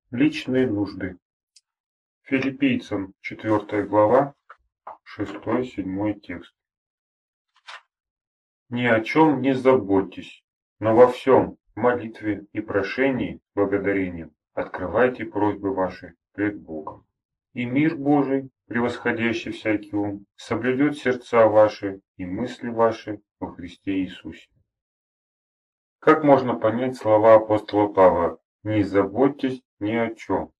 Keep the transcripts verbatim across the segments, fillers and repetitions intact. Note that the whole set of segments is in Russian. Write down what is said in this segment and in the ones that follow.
Личные нужды. Филиппийцам четвёртая глава, шестой-седьмой текст. Ни о чем не заботьтесь, но во всем в молитве и прошении с благодарением открывайте просьбы ваши пред Богом. И мир Божий, превосходящий всякий ум, соблюдет сердца ваши и мысли ваши во Христе Иисусе. Как можно понять слова апостола Павла «Не заботьтесь ни о чем»?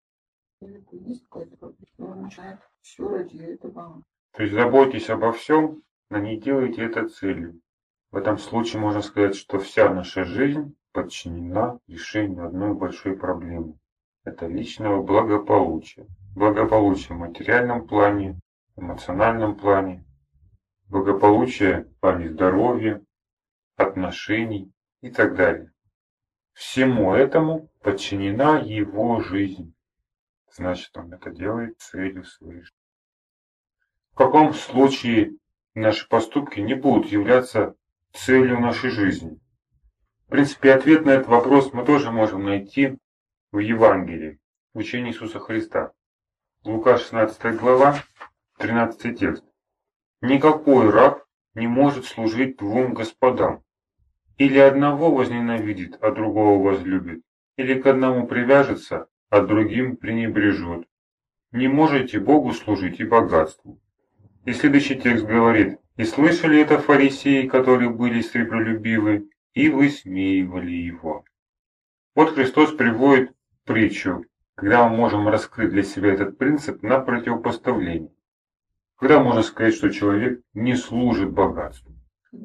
Есть какой-то, он начинает все ради этого. То есть заботьтесь обо всем, но не делайте это целью. В этом случае можно сказать, что вся наша жизнь подчинена решению одной большой проблемы. Это личного благополучия. Благополучие в материальном плане, эмоциональном плане, благополучие в плане здоровья, отношений и так далее. Всему этому подчинена его жизнь. Значит, он это делает целью своей жизни. В каком случае наши поступки не будут являться целью нашей жизни? В принципе, ответ на этот вопрос мы тоже можем найти в Евангелии, в учении Иисуса Христа. Лука шестнадцатая глава, тринадцатый текст. «Никакой раб не может служить двум господам. Или одного возненавидит, а другого возлюбит, или к одному привяжется, а другим пренебрежет. Не можете Богу служить и богатству». И следующий текст говорит: «И слышали это фарисеи, которые были сребролюбивы, и высмеивали его». Вот Христос приводит притчу, когда мы можем раскрыть для себя этот принцип на противопоставление. Когда можно сказать, что человек не служит богатству?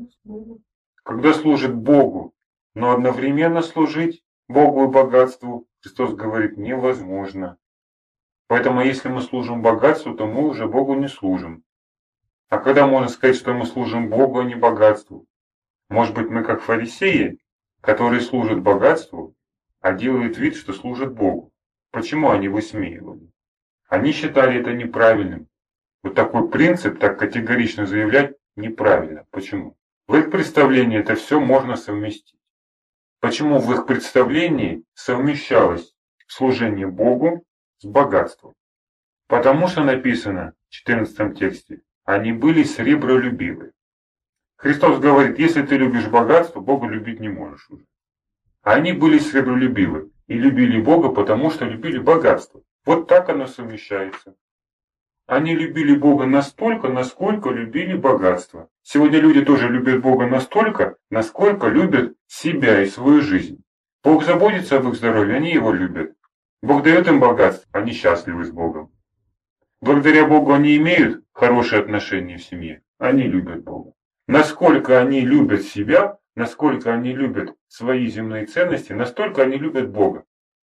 Когда служит Богу, но одновременно служить Богу и богатству, Христос говорит, невозможно. Поэтому если мы служим богатству, то мы уже Богу не служим. А когда можно сказать, что мы служим Богу, а не богатству? Может быть, мы как фарисеи, которые служат богатству, а делают вид, что служат Богу. Почему они высмеивали? Они считали это неправильным. Вот такой принцип так категорично заявлять неправильно. Почему? В их представлении это все можно совместить. Почему в их представлении совмещалось служение Богу с богатством? Потому что написано в четырнадцатом тексте: они были сребролюбивы. Христос говорит, если ты любишь богатство, Бога любить не можешь уже. Они были сребролюбивы и любили Бога, потому что любили богатство. Вот так оно совмещается. Они любили Бога настолько, насколько любили богатство. Сегодня люди тоже любят Бога настолько, насколько любят себя и свою жизнь. Бог заботится об их здоровье, они его любят. Бог дает им богатство, они счастливы с Богом. Благодаря Богу они имеют хорошие отношения в семье, они любят Бога. Насколько они любят себя, насколько они любят свои земные ценности, настолько они любят Бога.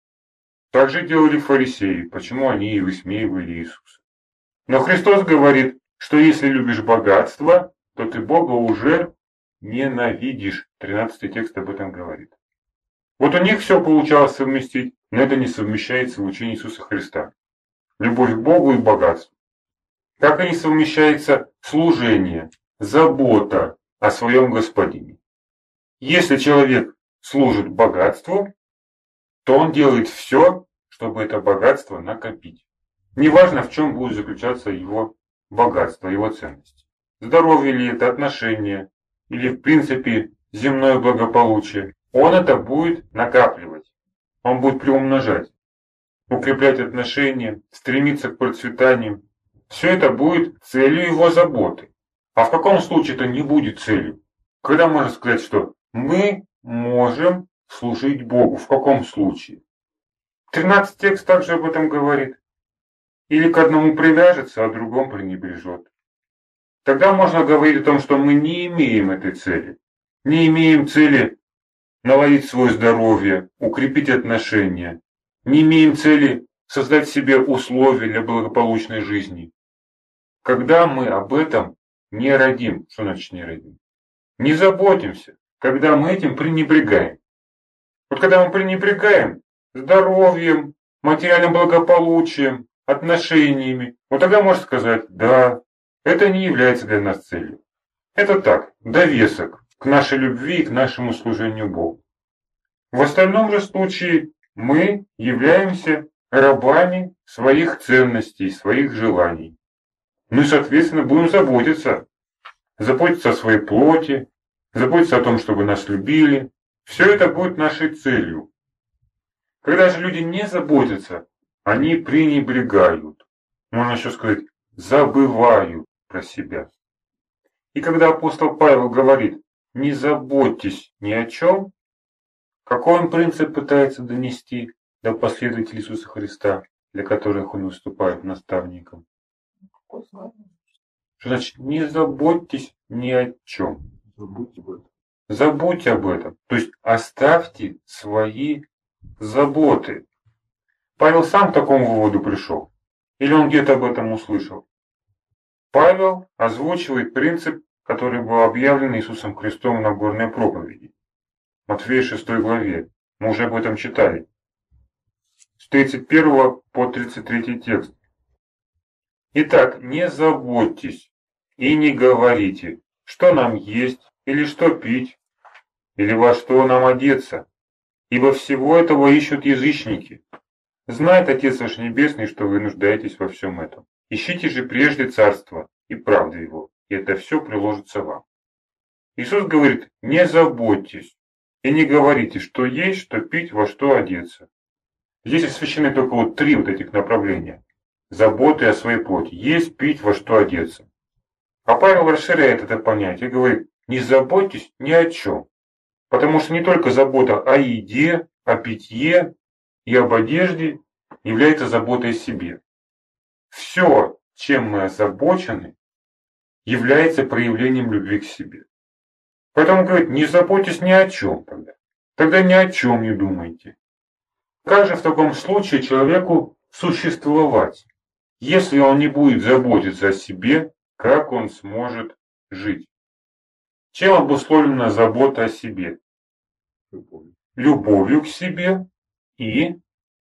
Так же делали фарисеи, почему они и высмеивали Иисуса. Но Христос говорит, что если любишь богатство, то ты Бога уже ненавидишь. тринадцатый текст об этом говорит. Вот у них все получалось совместить, но это не совмещается в учении Иисуса Христа. Любовь к Богу и богатству. Как они совмещается служение, забота о своем Господине. Если человек служит богатству, то он делает все, чтобы это богатство накопить. Неважно, в чем будет заключаться его богатство, его ценность. Здоровье ли это, отношения, или в принципе земное благополучие. Он это будет накапливать. Он будет приумножать. Укреплять отношения, стремиться к процветанию. Все это будет целью его заботы. А в каком случае это не будет целью? Когда можно сказать, что мы можем служить Богу? В каком случае? тринадцатый текст также об этом говорит. Или к одному привяжется, а другому пренебрежет. Тогда можно говорить о том, что мы не имеем этой цели. Не имеем цели наладить свое здоровье, укрепить отношения. Не имеем цели создать себе условия для благополучной жизни. Когда мы об этом не родим, что значит не родим? Не заботимся, когда мы этим пренебрегаем. Вот когда мы пренебрегаем здоровьем, материальным благополучием, отношениями, вот тогда можно сказать, да, это не является для нас целью. Это так, довесок к нашей любви и к нашему служению Богу. В остальном же случае мы являемся рабами своих ценностей, своих желаний. Мы, соответственно, будем заботиться. Заботиться о своей плоти, заботиться о том, чтобы нас любили. Все это будет нашей целью. Когда же люди не заботятся, они пренебрегают. Можно еще сказать, забывают про себя. И когда апостол Павел говорит, не заботьтесь ни о чем, какой он принцип пытается донести до последователей Иисуса Христа, для которых он выступает наставником? Какой славный. Что значит, не заботьтесь ни о чем. Забудьте об этом. Забудьте об этом. То есть оставьте свои заботы. Павел сам к такому выводу пришел? Или он где-то об этом услышал? Павел озвучивает принцип, который был объявлен Иисусом Христом на Нагорной проповеди. Матфея шестой главе. Мы уже об этом читали. С тридцать первого по тридцать третий текст. Итак, не заботьтесь и не говорите, что нам есть, или что пить, или во что нам одеться, ибо всего этого ищут язычники. Знает Отец ваш Небесный, что вы нуждаетесь во всем этом. Ищите же прежде царство и правду его, и это все приложится вам. Иисус говорит, не заботьтесь и не говорите, что есть, что пить, во что одеться. Здесь освящены только вот три вот этих направления. Заботы о своей плоти. Есть, пить, во что одеться. А Павел расширяет это понятие и говорит, не заботьтесь ни о чем. Потому что не только забота о еде, о питье и об одежде является заботой о себе. Все, чем мы озабочены, является проявлением любви к себе. Поэтому говорит, не заботьтесь ни о чем тогда. Тогда ни о чем не думайте. Как же в таком случае человеку существовать, если он не будет заботиться о себе, как он сможет жить? Чем обусловлена забота о себе? Любовью. Любовью к себе и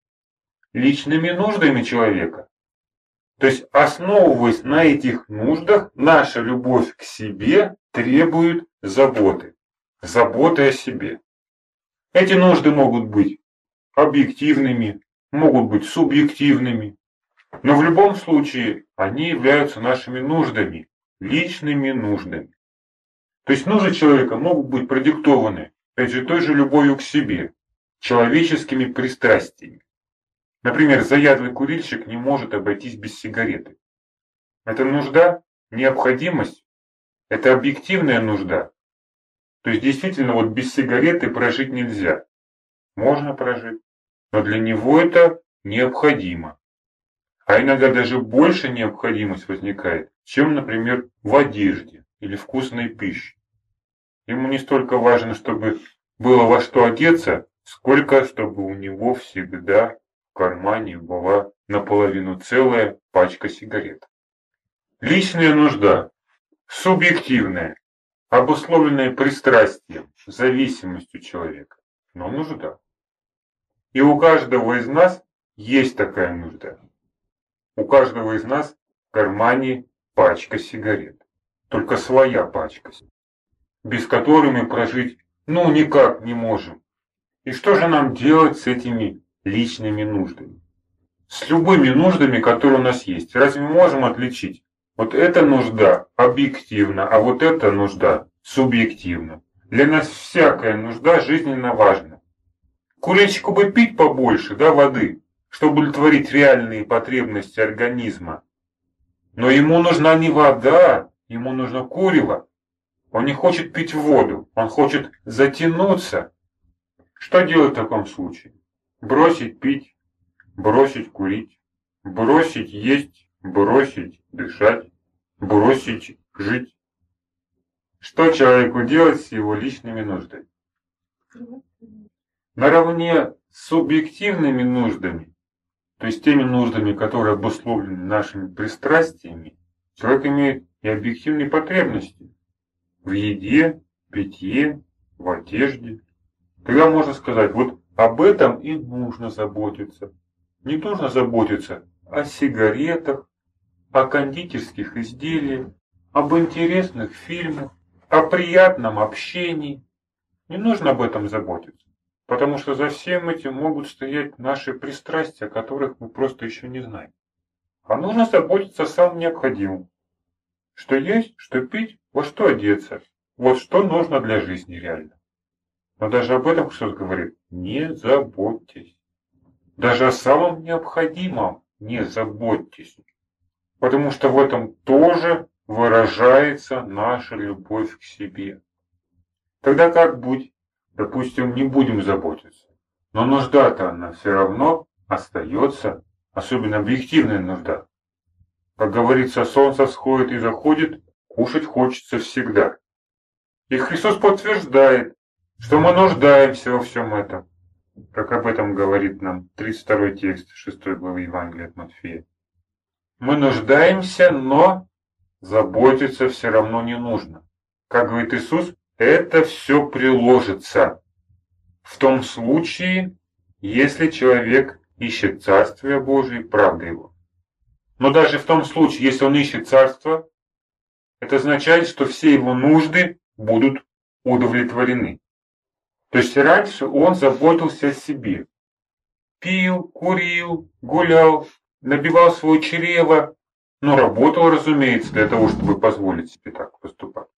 личными нуждами человека. То есть, основываясь на этих нуждах, наша любовь к себе требует заботы. Заботы о себе. Эти нужды могут быть объективными, могут быть субъективными. Но в любом случае они являются нашими нуждами, личными нуждами. То есть нужды человека могут быть продиктованы, опять же, той же любовью к себе, человеческими пристрастиями. Например, заядлый курильщик не может обойтись без сигареты. Это нужда, необходимость, это объективная нужда. То есть действительно вот без сигареты прожить нельзя. Можно прожить, но для него это необходимо. А иногда даже больше необходимость возникает, чем, например, в одежде или вкусной пище. Ему не столько важно, чтобы было во что одеться, сколько чтобы у него всегда в кармане была наполовину целая пачка сигарет. Личная нужда, субъективная, обусловленная пристрастием, зависимостью человека, но нужда. И у каждого из нас есть такая нужда. У каждого из нас в кармане пачка сигарет. Только своя пачка, без которой мы прожить ну никак не можем. И что же нам делать с этими личными нуждами? С любыми нуждами, которые у нас есть. Разве мы можем отличить? Вот эта нужда объективна, а вот эта нужда субъективна. Для нас всякая нужда жизненно важна. Курильщику бы пить побольше, да, воды, чтобы удовлетворить реальные потребности организма. Но ему нужна не вода, ему нужно курево. Он не хочет пить воду, он хочет затянуться. Что делать в таком случае? Бросить пить, бросить курить, бросить есть, бросить дышать, бросить жить. Что человеку делать с его личными нуждами? Наравне с субъективными нуждами, то есть теми нуждами, которые обусловлены нашими пристрастиями, человек имеет и объективные потребности в еде, питье, в одежде. Тогда можно сказать, вот об этом и нужно заботиться. Не нужно заботиться о сигаретах, о кондитерских изделиях, об интересных фильмах, о приятном общении. Не нужно об этом заботиться. Потому что за всем этим могут стоять наши пристрастия, которых мы просто еще не знаем. А нужно заботиться о самом необходимом. Что есть, что пить, во что одеться. Вот что нужно для жизни реально. Но даже об этом Христос говорит: не заботьтесь. Даже о самом необходимом не заботьтесь. Потому что в этом тоже выражается наша любовь к себе. Тогда как быть? Допустим, не будем заботиться. Но нужда-то она все равно остается, особенно объективная нужда. Как говорится, солнце всходит и заходит, кушать хочется всегда. И Христос подтверждает, что мы нуждаемся во всем этом. Как об этом говорит нам тридцать второй текст шестой главы Евангелия от Матфея. Мы нуждаемся, но заботиться все равно не нужно. Как говорит Иисус, это все приложится. В том случае, если человек ищет Царствие Божие, правда его. Но даже в том случае, если он ищет Царство, это означает, что все его нужды будут удовлетворены. То есть раньше он заботился о себе. Пил, курил, гулял, набивал свое чрево, но работал, разумеется, для того, чтобы позволить себе так поступать.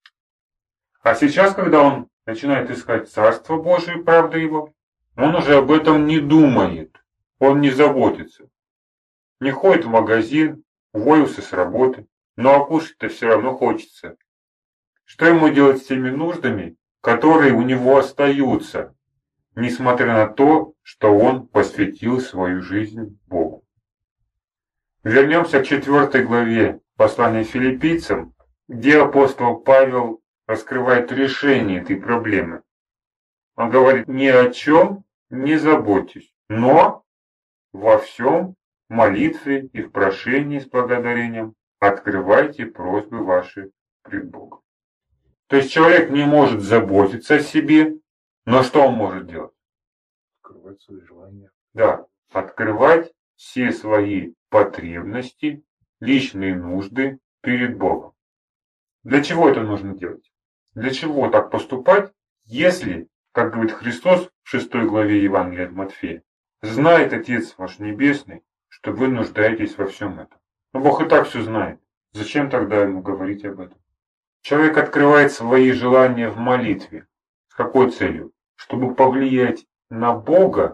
А сейчас, когда он начинает искать Царство Божие и правду его, он уже об этом не думает, он не заботится. Не ходит в магазин, уволился с работы, но а кушать-то все равно хочется. Что ему делать с теми нуждами, которые у него остаются, несмотря на то, что он посвятил свою жизнь Богу? Вернемся к четвертой главе послания филиппийцам, где апостол Павел раскрывает решение этой проблемы. Он говорит: ни о чем не заботьтесь, но во всем в молитве и в прошении с благодарением открывайте просьбы ваши пред Богом. То есть человек не может заботиться о себе, но что он может делать? Открывать свои желания. Да, открывать все свои потребности, личные нужды перед Богом. Для чего это нужно делать? Для чего так поступать, если, как говорит Христос в шестой главе Евангелия от Матфея, знает Отец ваш Небесный, что вы нуждаетесь во всем этом? Но Бог и так все знает. Зачем тогда ему говорить об этом? Человек открывает свои желания в молитве. С какой целью? Чтобы повлиять на Бога,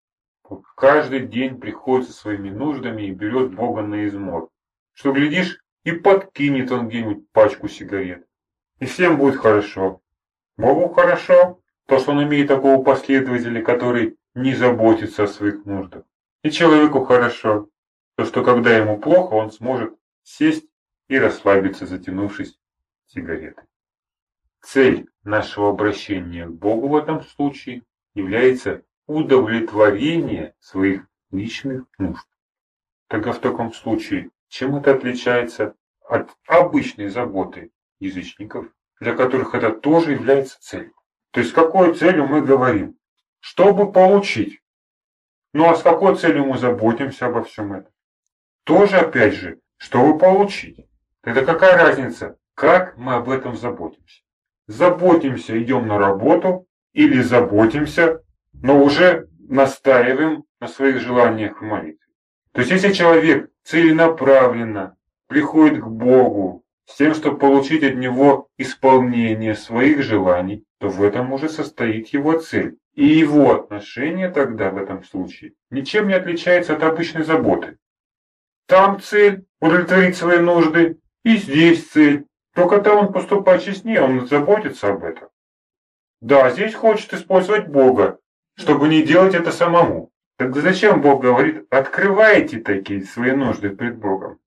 каждый день приходит со своими нуждами и берет Бога на измор. Что, глядишь, и подкинет он где-нибудь пачку сигарет. И всем будет хорошо. Богу хорошо, то, что он имеет такого последователя, который не заботится о своих нуждах. И человеку хорошо, то, что когда ему плохо, он сможет сесть и расслабиться, затянувшись сигаретой. Цель нашего обращения к Богу в этом случае является удовлетворение своих личных нужд. Тогда в таком случае, чем это отличается от обычной заботы язычников, для которых это тоже является целью? То есть с какой целью мы говорим? Чтобы получить. Ну а с какой целью мы заботимся обо всем этом? Тоже опять же, чтобы получить. Тогда какая разница, как мы об этом заботимся? Заботимся, идем на работу, или заботимся, но уже настаиваем на своих желаниях в молитве. То есть если человек целенаправленно приходит к Богу с тем, чтобы получить от Него исполнение своих желаний, то в этом уже состоит его цель. И его отношение тогда в этом случае ничем не отличается от обычной заботы. Там цель – удовлетворить свои нужды, и здесь цель. Только там он поступает честнее, он заботится об этом. Да, здесь хочет использовать Бога, чтобы не делать это самому. Тогда зачем Бог говорит: открывайте такие свои нужды пред Богом?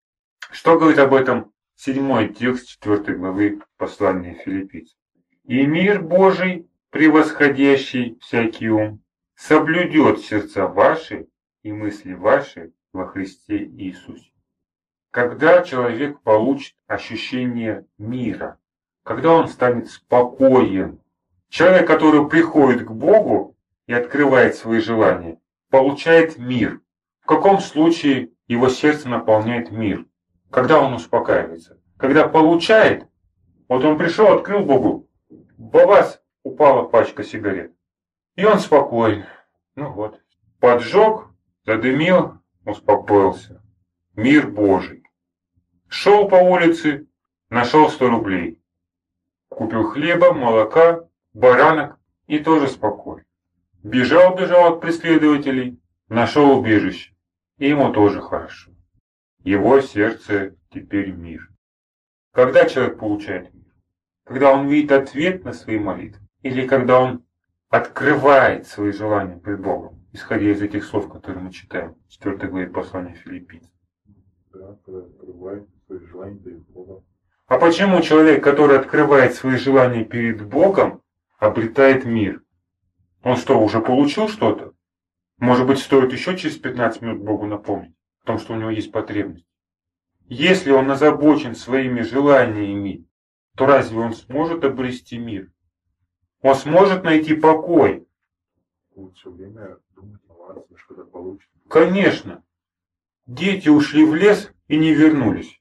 Что говорит об этом седьмой текст четвёртой главы послания филиппийцам? И мир Божий, превосходящий всякий ум, соблюдет сердца ваши и мысли ваши во Христе Иисусе. Когда человек получит ощущение мира, когда он станет спокоен, человек, который приходит к Богу и открывает свои желания, получает мир. В каком случае его сердце наполняет мир? Когда он успокаивается? Когда получает, вот он пришел, открыл Богу, бабас, упала пачка сигарет. И он спокоен. Ну вот. Поджег, задымил, успокоился. Мир Божий. Шел по улице, нашел сто рублей. Купил хлеба, молока, баранок и тоже спокоен. Бежал, бежал от преследователей, нашел убежище. И ему тоже хорошо. Его сердце теперь мир. Когда человек получает мир? Когда он видит ответ на свои молитвы? Или когда он открывает свои желания пред Богом, исходя из этих слов, которые мы читаем в четвёртой главе послания Филиппийцам? Да, когда открывает свои желания перед Богом. А почему человек, который открывает свои желания перед Богом, обретает мир? Он что, уже получил что-то? Может быть, стоит еще через пятнадцать минут Богу напомнить о том, что у него есть потребность? Если он озабочен своими желаниями, то разве он сможет обрести мир? Он сможет найти покой? Будет все время думать, молиться, что когда получит. Конечно. Дети ушли в лес и не вернулись.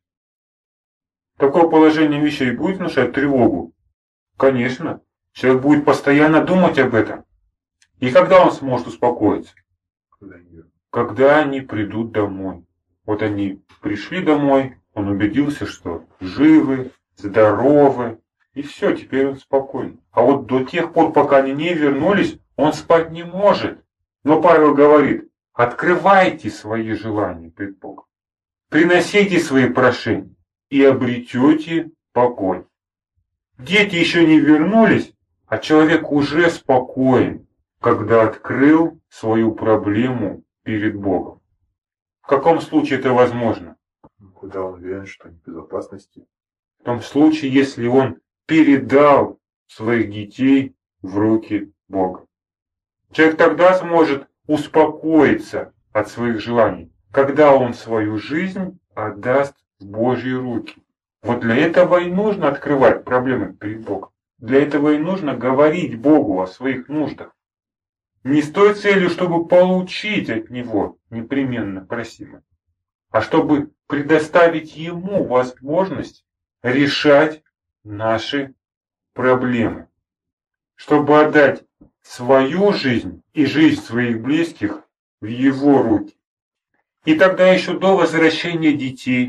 Такое положение вещей будет внушать тревогу? Конечно. Человек будет постоянно думать об этом. И когда он сможет успокоиться? Когда не верно. Когда они придут домой. Вот они пришли домой, он убедился, что живы, здоровы, и все, теперь он спокоен. А вот до тех пор, пока они не вернулись, он спать не может. Но Павел говорит, открывайте свои желания пред Богом, приносите свои прошения и обретете покой. Дети еще не вернулись, а человек уже спокоен, когда открыл свою проблему перед Богом. В каком случае это возможно? Когда он уверен, что они в безопасности. В том случае, если он передал своих детей в руки Бога. Человек тогда сможет успокоиться от своих желаний, когда он свою жизнь отдаст в Божьи руки. Вот для этого и нужно открывать проблемы перед Богом. Для этого и нужно говорить Богу о своих нуждах. Не с той целью, чтобы получить от Него непременно просимое, а чтобы предоставить Ему возможность решать наши проблемы. Чтобы отдать свою жизнь и жизнь своих близких в Его руки. И тогда еще до возвращения детей,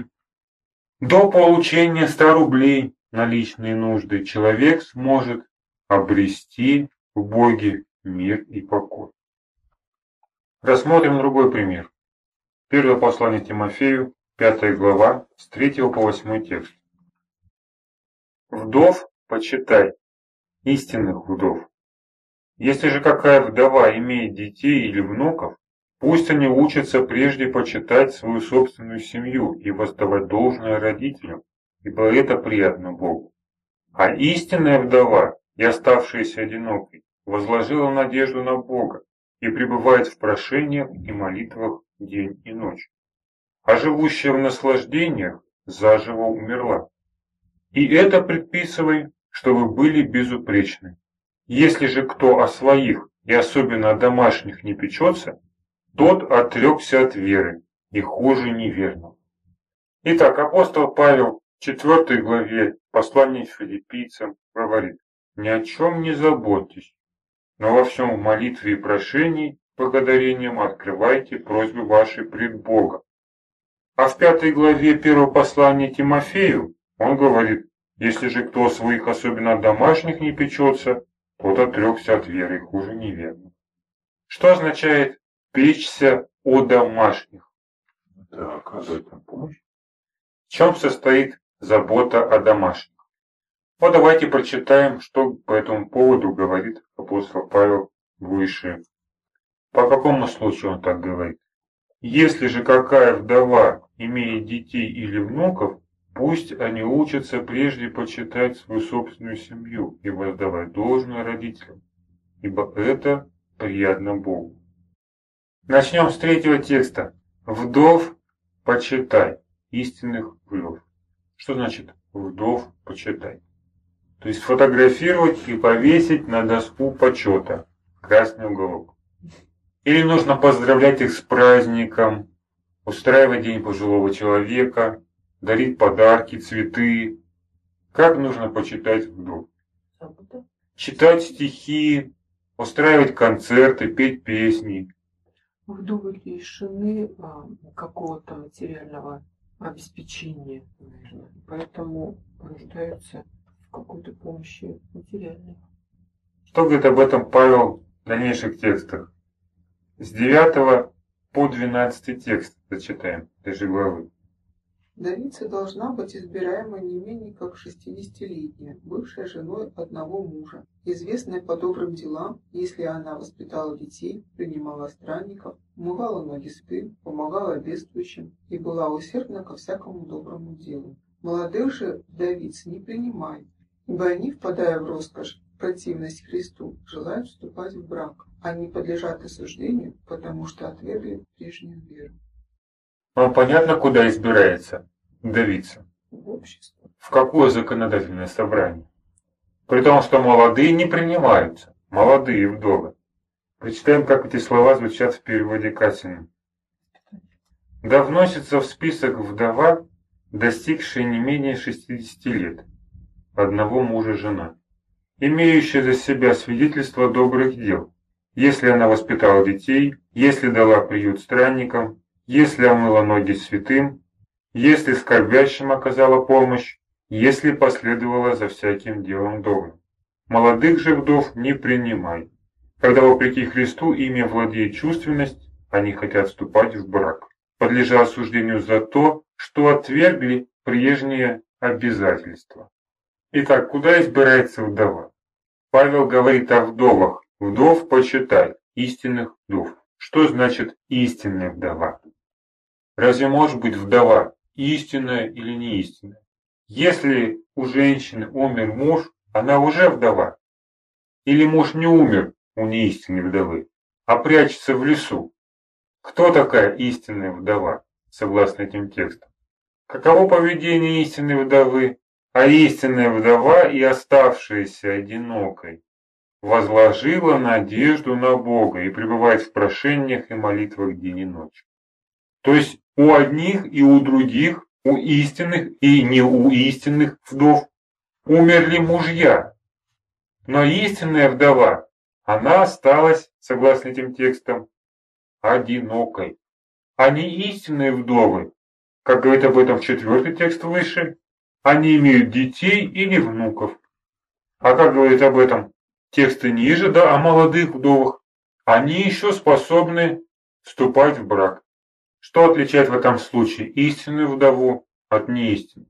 до получения ста рублей на личные нужды, человек сможет обрести в Боге мир и покой. Рассмотрим другой пример. Первое послание Тимофею, пятая глава, с третьего по восьмой текст. Вдов почитай, истинных вдов. Если же какая вдова имеет детей или внуков, пусть они учатся прежде почитать свою собственную семью и воздавать должное родителям, ибо это приятно Богу. А истинная вдова и оставшаяся одинокой возложила надежду на Бога и пребывает в прошениях и молитвах день и ночь. А живущая в наслаждениях заживо умерла. И это предписывай, чтобы были безупречны. Если же кто о своих и особенно о домашних не печется, тот отрекся от веры и хуже неверного. Итак, апостол Павел в четвёртой главе послания Филиппийцам говорит: ни о чем не заботьтесь, но во всем в молитве и прошении благодарением открывайте просьбы ваши пред Богом. А в пятой главе первого послания Тимофею он говорит: если же кто своих, особенно домашних, не печется, тот отрекся от веры и хуже неверно. Что означает печься о домашних? Это оказывает нам помощь. В чем состоит забота о домашних? Вот давайте прочитаем, что по этому поводу говорит апостол Павел выше. По какому случаю он так говорит? Если же какая вдова имеет детей или внуков, пусть они учатся прежде почитать свою собственную семью и воздавать должное родителям, ибо это приятно Богу. Начнем с третьего текста. Вдов почитай, истинных вдов. Что значит вдов почитай? То есть фотографировать и повесить на доску почета, красный уголок. Или нужно поздравлять их с праздником, устраивать день пожилого человека, дарить подарки, цветы. Как нужно почитать вдов? Читать стихи, устраивать концерты, петь песни. Вдовы лишены а, какого-то материального обеспечения, наверное. Поэтому нуждаются в какой-то помощи материальной. Что говорит об этом Павел в дальнейших текстах? С девятого по двенадцатый текст зачитаем этой же главы. Вдовица должна быть избираема не менее как шестидесятилетняя, бывшая женой одного мужа, известная по добрым делам, если она воспитала детей, принимала странников, умывала ноги спин, помогала бедствующим и была усердна ко всякому доброму делу. Молодых же вдовиц не принимай, ибо они, впадая в роскошь, противность Христу, желают вступать в брак. Они подлежат осуждению, потому что отвергли прежнюю веру. Вам понятно, куда избирается вдовица? В общество. В какое законодательное собрание? При том, что молодые не принимаются, молодые вдовы. Прочитаем, как эти слова звучат в переводе Катина. Да вносится в список вдова, достигшая не менее шестидесяти лет, одного мужа жена, имеющая за себя свидетельство добрых дел, если она воспитала детей, если дала приют странникам, если омыла ноги святым, если скорбящим оказала помощь, если последовала за всяким делом добрым. Молодых же вдов не принимай, когда вопреки Христу ими владеет чувственность, они хотят вступать в брак, подлежа осуждению за то, что отвергли прежние обязательства. Итак, куда избирается вдова? Павел говорит о вдовах. Вдов почитай, истинных вдов. Что значит истинная вдова? Разве может быть вдова истинная или не истинная? Если у женщины умер муж, она уже вдова. Или муж не умер у неистинной вдовы, а прячется в лесу. Кто такая истинная вдова, согласно этим текстам? Каково поведение истинной вдовы? А истинная вдова и оставшаяся одинокой возложила надежду на Бога и пребывает в прошениях и молитвах день и ночь. То есть у одних и у других, у истинных и не у истинных вдов умерли мужья. Но истинная вдова, она осталась, согласно этим текстам, одинокой. А не истинные вдовы, как говорит об этом четвертый текст выше, они имеют детей или внуков. А как говорит об этом тексты ниже, да, о молодых вдовах, они еще способны вступать в брак. Что отличает в этом случае истинную вдову от неистинной?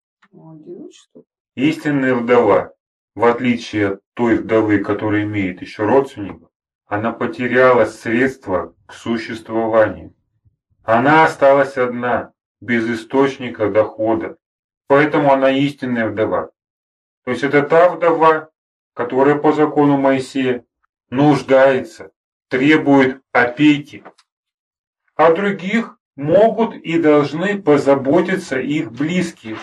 Истинная вдова, в отличие от той вдовы, которая имеет еще родственников, она потеряла средства к существованию. Она осталась одна, без источника дохода. Поэтому она истинная вдова. То есть это та вдова, которая по закону Моисея нуждается, требует опеки. О других могут и должны позаботиться их близкие.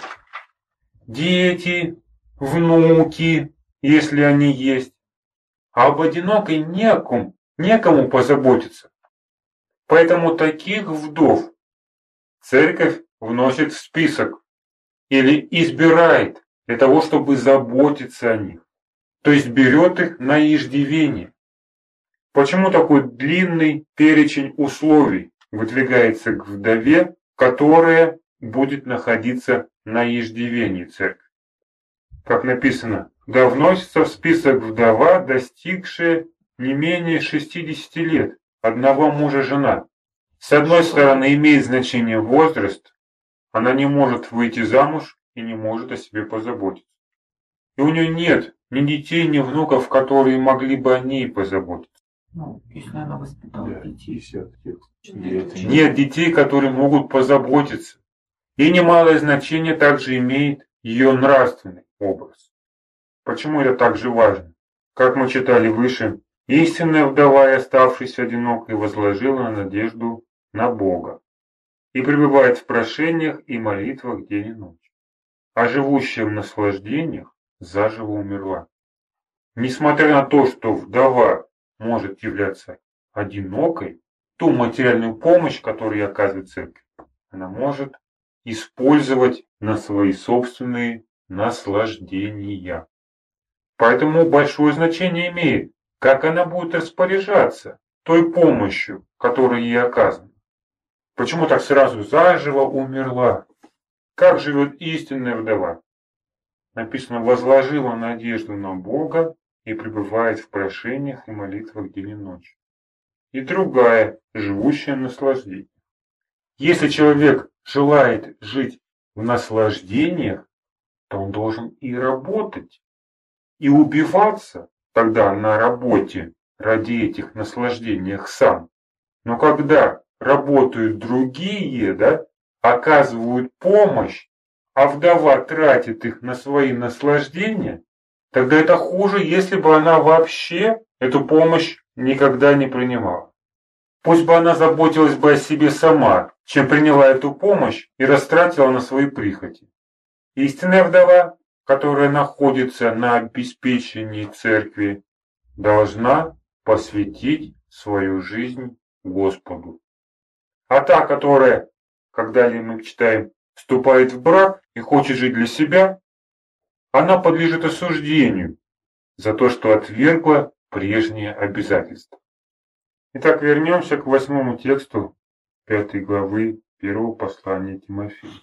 Дети, внуки, если они есть. А об одинокой некому, некому позаботиться. Поэтому таких вдов церковь вносит в список или избирает для того, чтобы заботиться о них. То есть берет их на иждивение. Почему такой длинный перечень условий выдвигается к вдове, которая будет находиться на иждивении церкви? Как написано, да вносится в список вдова, достигшая не менее шестидесяти лет, одного мужа жена. С одной стороны, имеет значение возраст, она не может выйти замуж и не может о себе позаботиться. И у нее нет ни детей, ни внуков, которые могли бы о ней позаботиться. Ну, если она воспитала Да, детей. десятый текст. Нет. Нет детей, которые могут позаботиться. И немалое значение также имеет ее нравственный образ. Почему это так же важно? Как мы читали выше, истинная вдова и оставшаяся одинокой возложила надежду на Бога и пребывает в прошениях и молитвах день и ночь, а живущая в наслаждениях заживо умерла. Несмотря на то, что вдова может являться одинокой, ту материальную помощь, которую ей оказывает церковь, она может использовать на свои собственные наслаждения. Поэтому большое значение имеет, как она будет распоряжаться той помощью, которая ей оказана? Почему так сразу заживо умерла? Как живет истинная вдова? Написано, возложила надежду на Бога и пребывает в прошениях и молитвах день и ночь. И другая, живущая в наслаждении. Если человек желает жить в наслаждениях, то он должен и работать, и убиваться тогда на работе ради этих наслаждений сам. Но когда работают другие, да, оказывают помощь, а вдова тратит их на свои наслаждения, тогда это хуже, если бы она вообще эту помощь никогда не принимала. Пусть бы она заботилась бы о себе сама, чем приняла эту помощь и растратила на свои прихоти. Истинная вдова, которая находится на обеспечении церкви, должна посвятить свою жизнь Господу. А та, которая, как далее мы читаем, вступает в брак и хочет жить для себя, она подлежит осуждению за то, что отвергла прежние обязательства. Итак, вернемся к восьмому тексту пятой главы первого послания Тимофею.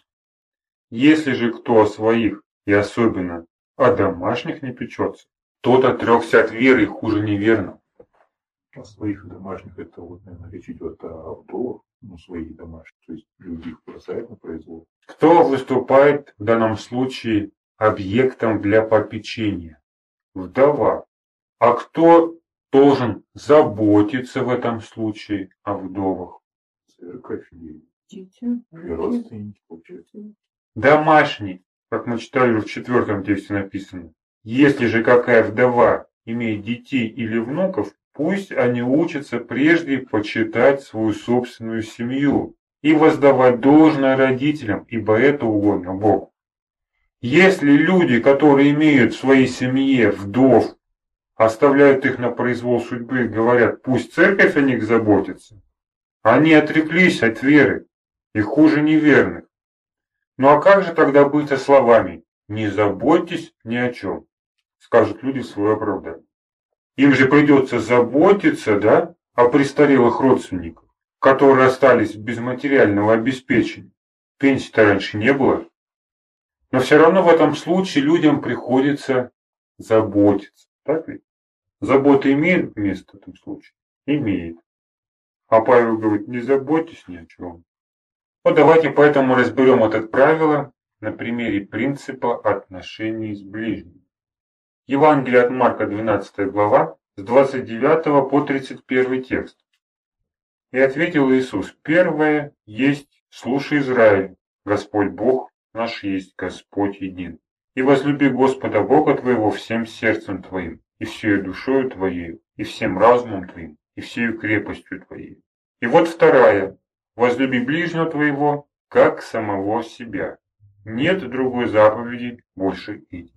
Если же кто о своих, и особенно о домашних не печется, тот отрекся от веры и хуже неверно. О своих домашних, это вот, наверное, речь идет о вдовах, ну, своих домашних, то есть люди их бросают на произвол. Кто выступает в данном случае объектом для попечения? Вдова. А кто должен заботиться в этом случае о вдовах? Церковь и, Дети. и родственники, получается. Домашний, как мы читали в четвертом тексте написано. Если же какая вдова имеет детей или внуков, пусть они учатся прежде почитать свою собственную семью и воздавать должное родителям, ибо это угодно Богу. Если люди, которые имеют в своей семье вдов, оставляют их на произвол судьбы и говорят, пусть церковь о них заботится, они отреклись от веры и хуже неверных. Ну а как же тогда быть со словами «не заботьтесь ни о чем», скажут люди в свое оправдание. Им же придется заботиться, да, о престарелых родственниках, которые остались без материального обеспечения. Пенсии-то раньше не было. Но все равно в этом случае людям приходится заботиться. Так ведь? Забота имеет место в этом случае? Имеет. А Павел говорит, не заботьтесь ни о чем. Вот давайте поэтому разберем это правило на примере принципа отношений с ближним. Евангелие от Марка, двенадцатая глава, с двадцать девятого по тридцать первый текст. И ответил Иисус, первое есть, слушай, Израиль, Господь Бог наш есть, Господь един. И возлюби Господа Бога твоего всем сердцем твоим, и всею душою твоей, и всем разумом твоим, и всею крепостью твоей. И вот вторая, возлюби ближнего твоего, как самого себя. Нет другой заповеди больше этих.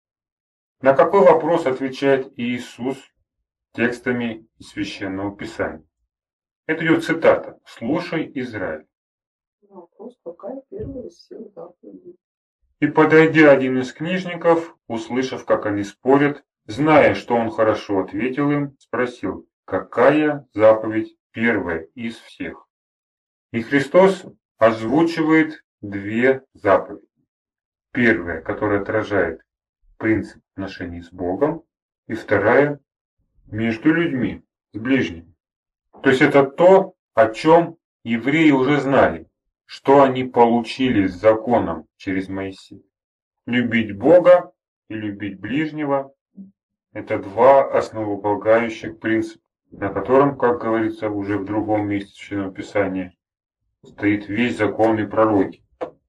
На какой вопрос отвечает Иисус текстами из Священного Писания? Это идет цитата «Слушай, Израиль». Вопрос, какая первая из всех заповедей? И подойдя один из книжников, услышав, как они спорят, зная, что он хорошо ответил им, спросил, какая заповедь первая из всех? И Христос озвучивает две заповеди. Первая, которая отражает принцип отношений с Богом, и вторая между людьми, с ближними. То есть это то, о чем евреи уже знали, что они получили с законом через Моисея. Любить Бога и любить ближнего – это два основополагающих принципа, на котором, как говорится уже в другом месте Священного Писания, стоит весь закон и пророки.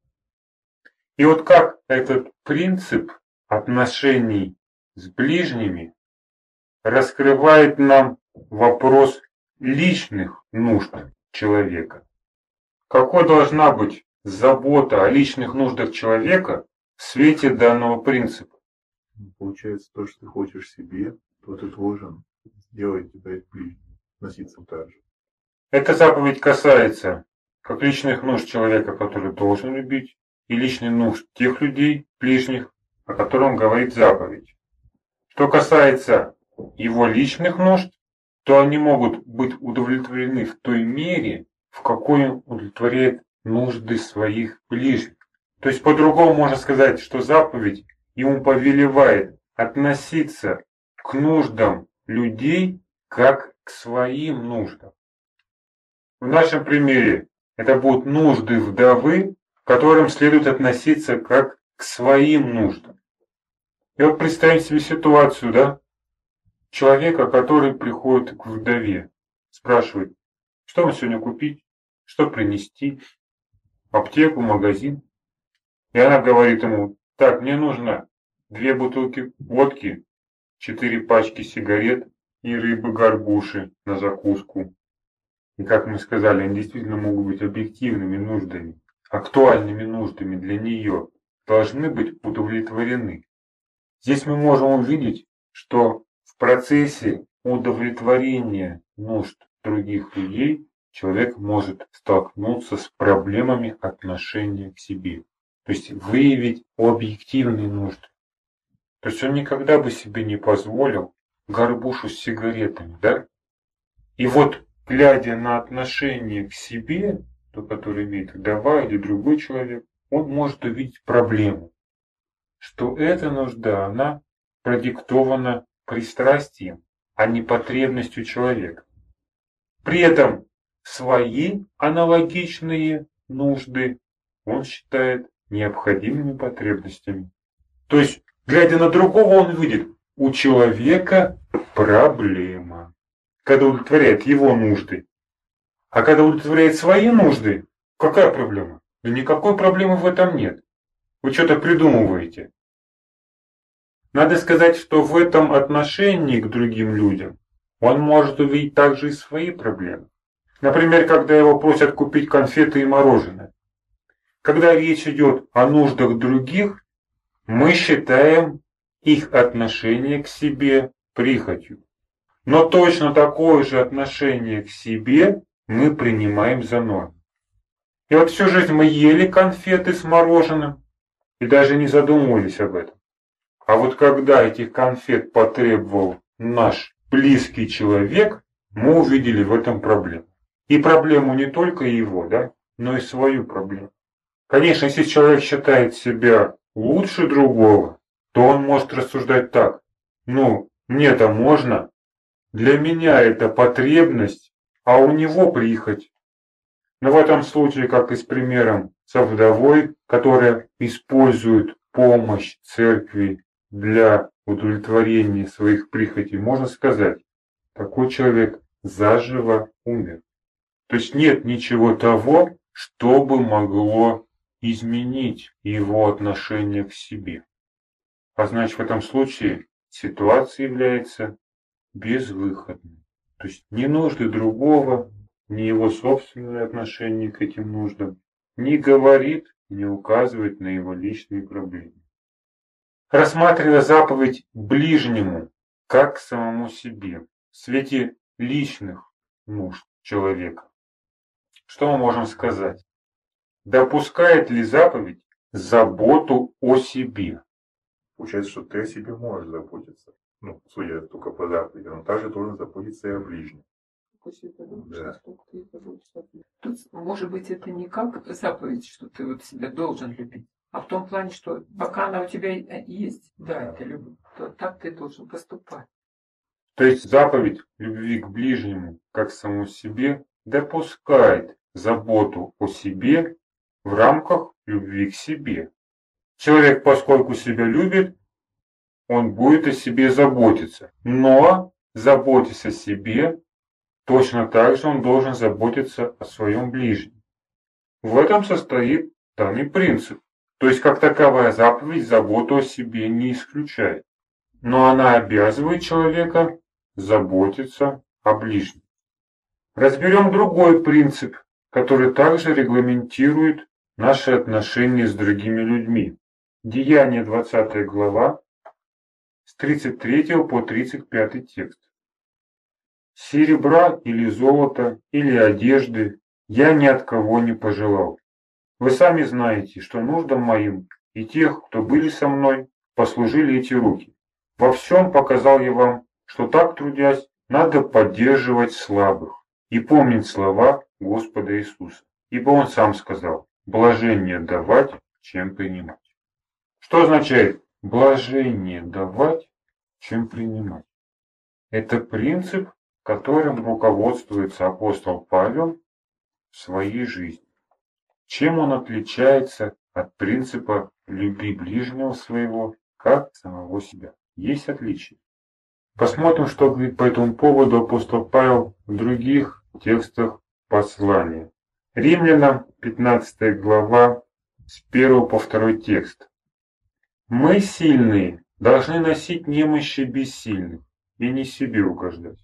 И вот как этот принцип отношений с ближними раскрывает нам вопрос личных нужд человека. Какой должна быть забота о личных нуждах человека в свете данного принципа? Получается, то, что ты хочешь себе, то ты должен сделать тебя и ближним, относиться так же. Эта заповедь касается как личных нужд человека, который должен любить, и личных нужд тех людей, ближних, о котором говорит заповедь. Что касается его личных нужд, то они могут быть удовлетворены в той мере, в какой он удовлетворяет нужды своих ближних. То есть по-другому можно сказать, что заповедь ему повелевает относиться к нуждам людей как к своим нуждам. В нашем примере это будут нужды вдовы, к которым следует относиться как к своим нуждам. И вот представим себе ситуацию, да? Человека, который приходит к вдове, спрашивает, что вам сегодня купить, что принести, аптеку, магазин. И она говорит ему, так, мне нужно две бутылки водки, четыре пачки сигарет и рыбы-горбуши на закуску. И как мы сказали, они действительно могут быть объективными нуждами, актуальными нуждами для нее, должны быть удовлетворены. Здесь мы можем увидеть, что в процессе удовлетворения нужд других людей человек может столкнуться с проблемами отношения к себе. То есть выявить объективные нужды. То есть он никогда бы себе не позволил горбушу с сигаретами, да? И вот, глядя на отношение к себе, то, которое имеет вдова или другой человек, он может увидеть проблему, что эта нужда, она продиктована пристрастием, а не потребностью человека. При этом свои аналогичные нужды он считает необходимыми потребностями. То есть, глядя на другого, он видит, у человека проблема, когда удовлетворяет его нужды. А когда удовлетворяет свои нужды, какая проблема? Да никакой проблемы в этом нет. Вы что-то придумываете. Надо сказать, что в этом отношении к другим людям он может увидеть также и свои проблемы. Например, когда его просят купить конфеты и мороженое. Когда речь идет о нуждах других, мы считаем их отношение к себе прихотью. Но точно такое же отношение к себе мы принимаем за норму. И вот всю жизнь мы ели конфеты с мороженым и даже не задумывались об этом. А вот когда этих конфет потребовал наш близкий человек, мы увидели в этом проблему. И проблему не только его, да, но и свою проблему. Конечно, если человек считает себя лучше другого, то он может рассуждать так. Ну, мне-то можно. Для меня это потребность, а у него прихоть. Но в этом случае, как и с примером со вдовой, которая использует помощь церкви для удовлетворения своих прихотей, можно сказать, такой человек заживо умер. То есть нет ничего того, что бы могло изменить его отношение к себе. А значит, в этом случае ситуация является безвыходной. То есть ни нужды другого, ни его собственное отношение к этим нуждам не говорит, не указывает на его личные проблемы. Рассматривая заповедь ближнему, как к самому себе, в свете личных нужд человека, что мы можем сказать? Допускает ли заповедь заботу о себе? Получается, что ты о себе можешь заботиться. Ну, судя только по заповеди, но также должен заботиться и о ближнем. Да. Тут, может быть, это не как заповедь, что ты вот себя должен любить, а в том плане, что пока она у тебя есть, да, это любовь, то так ты должен поступать. То есть заповедь любви к ближнему, как к самому себе, допускает заботу о себе в рамках любви к себе. Человек, поскольку себя любит, он будет о себе заботиться. Но, заботясь о себе, точно так же он должен заботиться о своем ближнем. В этом состоит данный принцип. То есть, как таковая заповедь заботу о себе не исключает. Но она обязывает человека заботиться о ближнем. Разберем другой принцип, который также регламентирует наши отношения с другими людьми. Деяния двадцатая глава, с тридцать третьего по тридцать пятый текст. «Серебра или золота, или одежды я ни от кого не пожелал. Вы сами знаете, что нуждам моим и тех, кто были со мной, послужили эти руки. Во всем показал я вам, что так трудясь, надо поддерживать слабых и помнить слова Господа Иисуса. Ибо Он сам сказал: блажение давать, чем принимать. Что означает блажение давать, чем принимать? Это принцип, которым руководствуется апостол Павел в своей жизни. Чем он отличается от принципа «люби ближнего своего, как самого себя»? Есть отличия. Посмотрим, что говорит по этому поводу апостол Павел в других текстах послания. Римлянам, пятнадцатая глава, с первого по второй текст. «Мы, сильные, должны носить немощи бессильных и не себе угождать.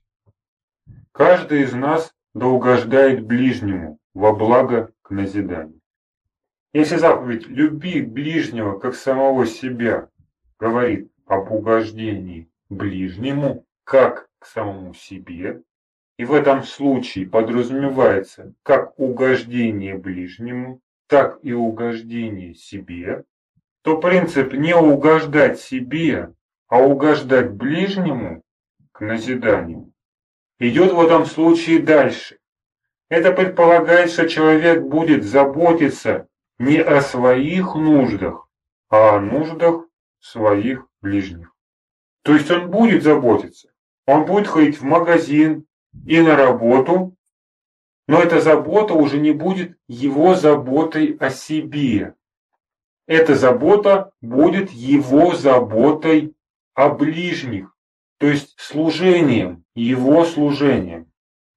Каждый из нас да угождает ближнему во благо к назиданию». Если заповедь «люби ближнего, как самого себя» говорит об угождении ближнему, как к самому себе, и в этом случае подразумевается как угождение ближнему, так и угождение себе, то принцип не угождать себе, а угождать ближнему к назиданию идет в этом случае дальше. Это предполагает, что человек будет заботиться не о своих нуждах, а о нуждах своих ближних. То есть он будет заботиться, он будет ходить в магазин и на работу, но эта забота уже не будет его заботой о себе. Эта забота будет его заботой о ближних, то есть служением, его служением.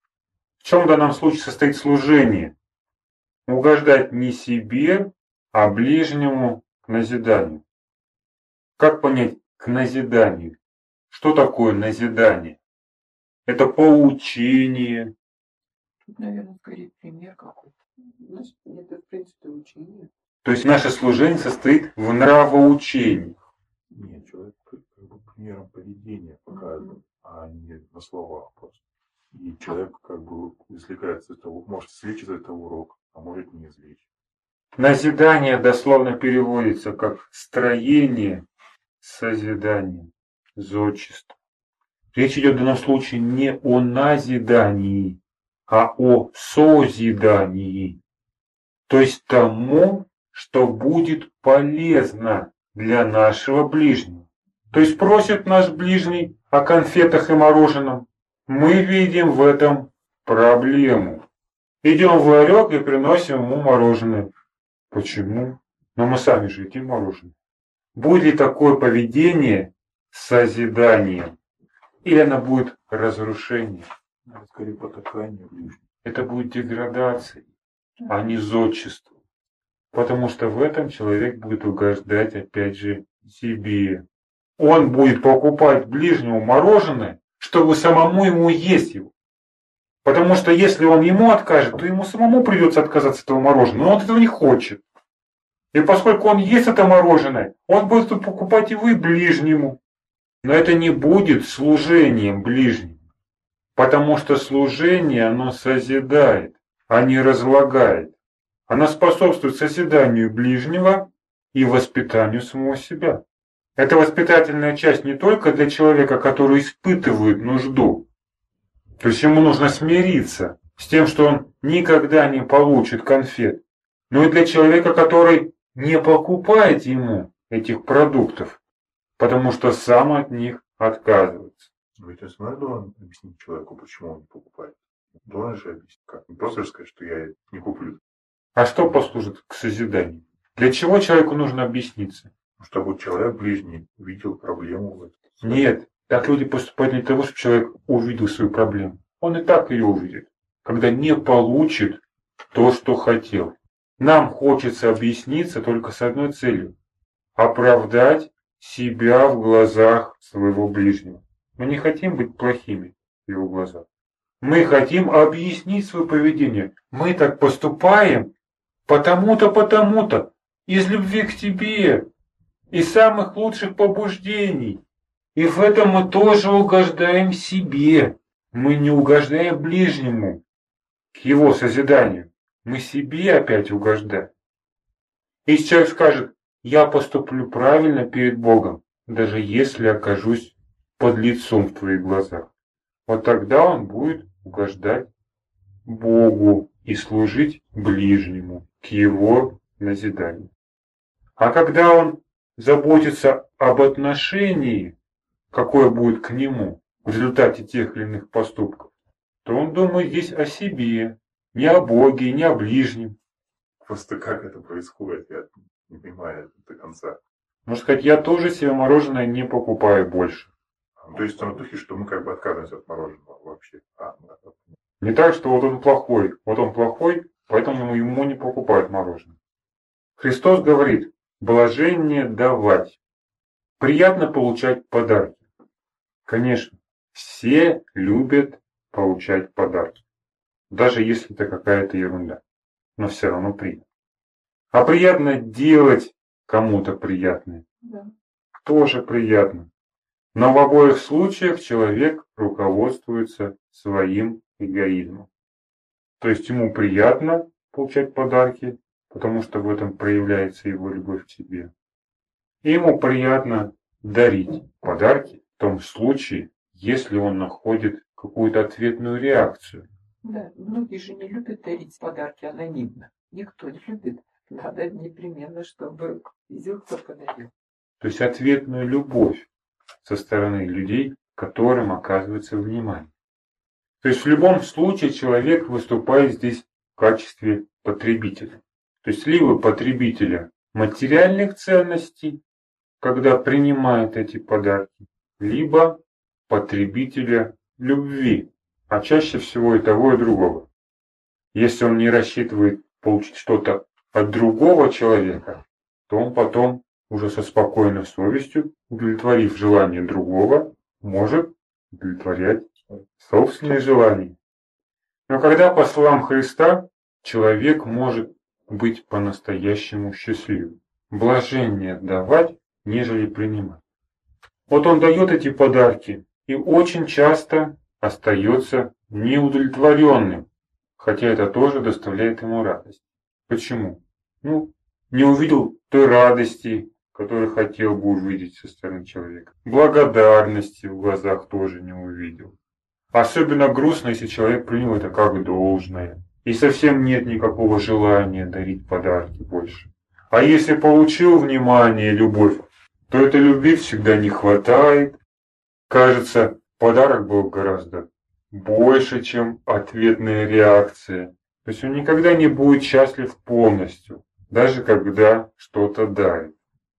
В чем в данном случае состоит служение? Угождать не себе, а ближнему к назиданию. Как понять к назиданию? Что такое назидание? Это поучение. Тут, наверное, скорее пример какой-то. Значит, это, в принципе, учение. То есть наше служение состоит в нравоучении. Нет, человек как бы примером поведения показывает, а не на словах просто. И человек как бы извлекается из того, может извлечь из этого урок, а может не извлечь. Назидание дословно переводится как строение, созидание, зодчество. Речь идет в данном случае не о назидании, а о созидании. То есть тому, что будет полезно для нашего ближнего. То есть просит наш ближний о конфетах и мороженом. Мы видим в этом проблему. Идем в ларек и приносим ему мороженое. Почему? Но мы сами же едим мороженое. Будет ли такое поведение созиданием? Или оно будет разрушением? Это скорее потакание ближнего. Это будет деградацией, а не зодчеством. Потому что в этом человек будет угождать опять же себе. Он будет покупать ближнему мороженое, чтобы самому ему есть его. Потому что если он ему откажет, то ему самому придется отказаться от этого мороженого. Но он этого не хочет. И поскольку он ест это мороженое, он будет покупать его и ближнему. Но это не будет служением ближнему. Потому что служение, оно созидает, а не разлагает. Оно способствует созиданию ближнего и воспитанию самого себя. Это воспитательная часть не только для человека, который испытывает нужду. То есть ему нужно смириться с тем, что он никогда не получит конфет. Но и для человека, который не покупает ему этих продуктов, потому что сам от них отказывается. Ведь он должен объяснить человеку, почему он не покупает. Должен же объяснить, как. Не просто сказать, что я не куплю. А что послужит к созиданию? Для чего человеку нужно объясниться? Чтобы человек ближний увидел проблему в этом. Нет, так люди поступают не для того, чтобы человек увидел свою проблему. Он и так ее увидит, когда не получит то, что хотел. Нам хочется объясниться только с одной целью – оправдать себя в глазах своего ближнего. Мы не хотим быть плохими в его глазах. Мы хотим объяснить свое поведение. Мы так поступаем потому-то, потому-то, из любви к тебе, из самых лучших побуждений. И в этом мы тоже угождаем себе. Мы не угождаем ближнему, к его созиданию. Мы себе опять угождаем. Если человек скажет, я поступлю правильно перед Богом, даже если окажусь под лицом в твоих глазах, вот тогда он будет угождать Богу и служить ближнему к его назиданию. А когда он заботится об отношении, какое будет к нему в результате тех или иных поступков, то он думает здесь о себе, не о Боге, не о ближнем. Просто как это происходит, я не понимаю это до конца. Можно сказать, я тоже себе мороженое не покупаю больше. То есть в том духе, что мы как бы отказываемся от мороженого вообще. А, да. Не так, что вот он плохой, вот он плохой, поэтому ему не покупают мороженое. Христос говорит, блажение давать. Приятно получать подарки. Конечно, все любят получать подарки. Даже если это какая-то ерунда. Но все равно приятно. А приятно делать кому-то приятное. Да. Тоже приятно. Но в обоих случаях человек руководствуется своим эгоизмом. То есть ему приятно получать подарки, потому что в этом проявляется его любовь к себе. И ему приятно дарить подарки в том случае, если он находит какую-то ответную реакцию. Да, многие же не любят дарить подарки анонимно. Никто не любит. Надо непременно, чтобы везелка подарил. То есть ответную любовь со стороны людей, которым оказывается внимание. То есть в любом случае человек выступает здесь в качестве потребителя. То есть либо потребителя материальных ценностей, когда принимает эти подарки, либо потребителя любви, а чаще всего и того, и другого. Если он не рассчитывает получить что-то от другого человека, то он потом уже со спокойной совестью, удовлетворив желание другого, может удовлетворять собственные желания. Но когда по словам Христа человек может быть по-настоящему счастливым, блажение давать, нежели принимать. Вот он дает эти подарки и очень часто остается неудовлетворенным, хотя это тоже доставляет ему радость. Почему? Ну, не увидел той радости, которую хотел бы увидеть со стороны человека. Благодарности в глазах тоже не увидел. Особенно грустно, если человек принял это как должное. И совсем нет никакого желания дарить подарки больше. А если получил внимание и любовь, то этой любви всегда не хватает. Кажется, подарок был гораздо больше, чем ответная реакция. То есть он никогда не будет счастлив полностью, даже когда что-то дарит.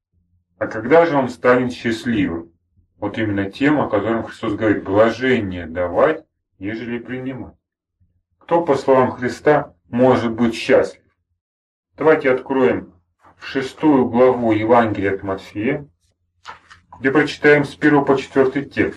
А когда же он станет счастливым? Вот именно тем, о котором Христос говорит, блажение давать, ежели принимать. Кто, по словам Христа, может быть счастлив? Давайте откроем шестую главу Евангелия от Матфея, где прочитаем с первого по четвертый текст.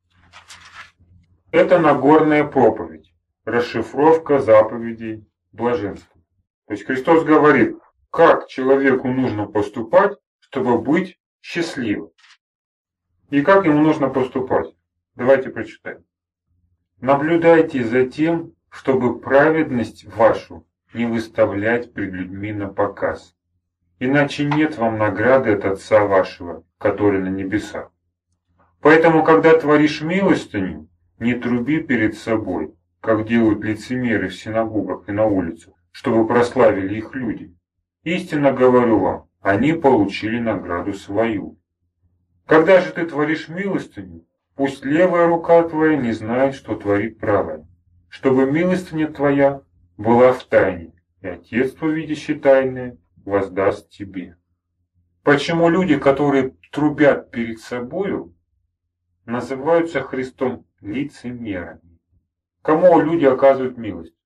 Это Нагорная проповедь, расшифровка заповедей блаженства. То есть Христос говорит, как человеку нужно поступать, чтобы быть счастливым. И как ему нужно поступать? Давайте прочитаем. Наблюдайте за тем, чтобы праведность вашу не выставлять пред людьми на показ. Иначе нет вам награды от Отца вашего, который на небесах. Поэтому, когда творишь милостыню, не труби перед собой, как делают лицемеры в синагогах и на улицах, чтобы прославили их люди. Истинно говорю вам, они получили награду свою. Когда же ты творишь милостыню, пусть левая рука твоя не знает, что творит правая, чтобы милостыня твоя была в тайне, и Отец твой, видящий тайное, воздаст тебе. Почему люди, которые трубят перед собою, называются Христом лицемерами? Кому люди оказывают милость?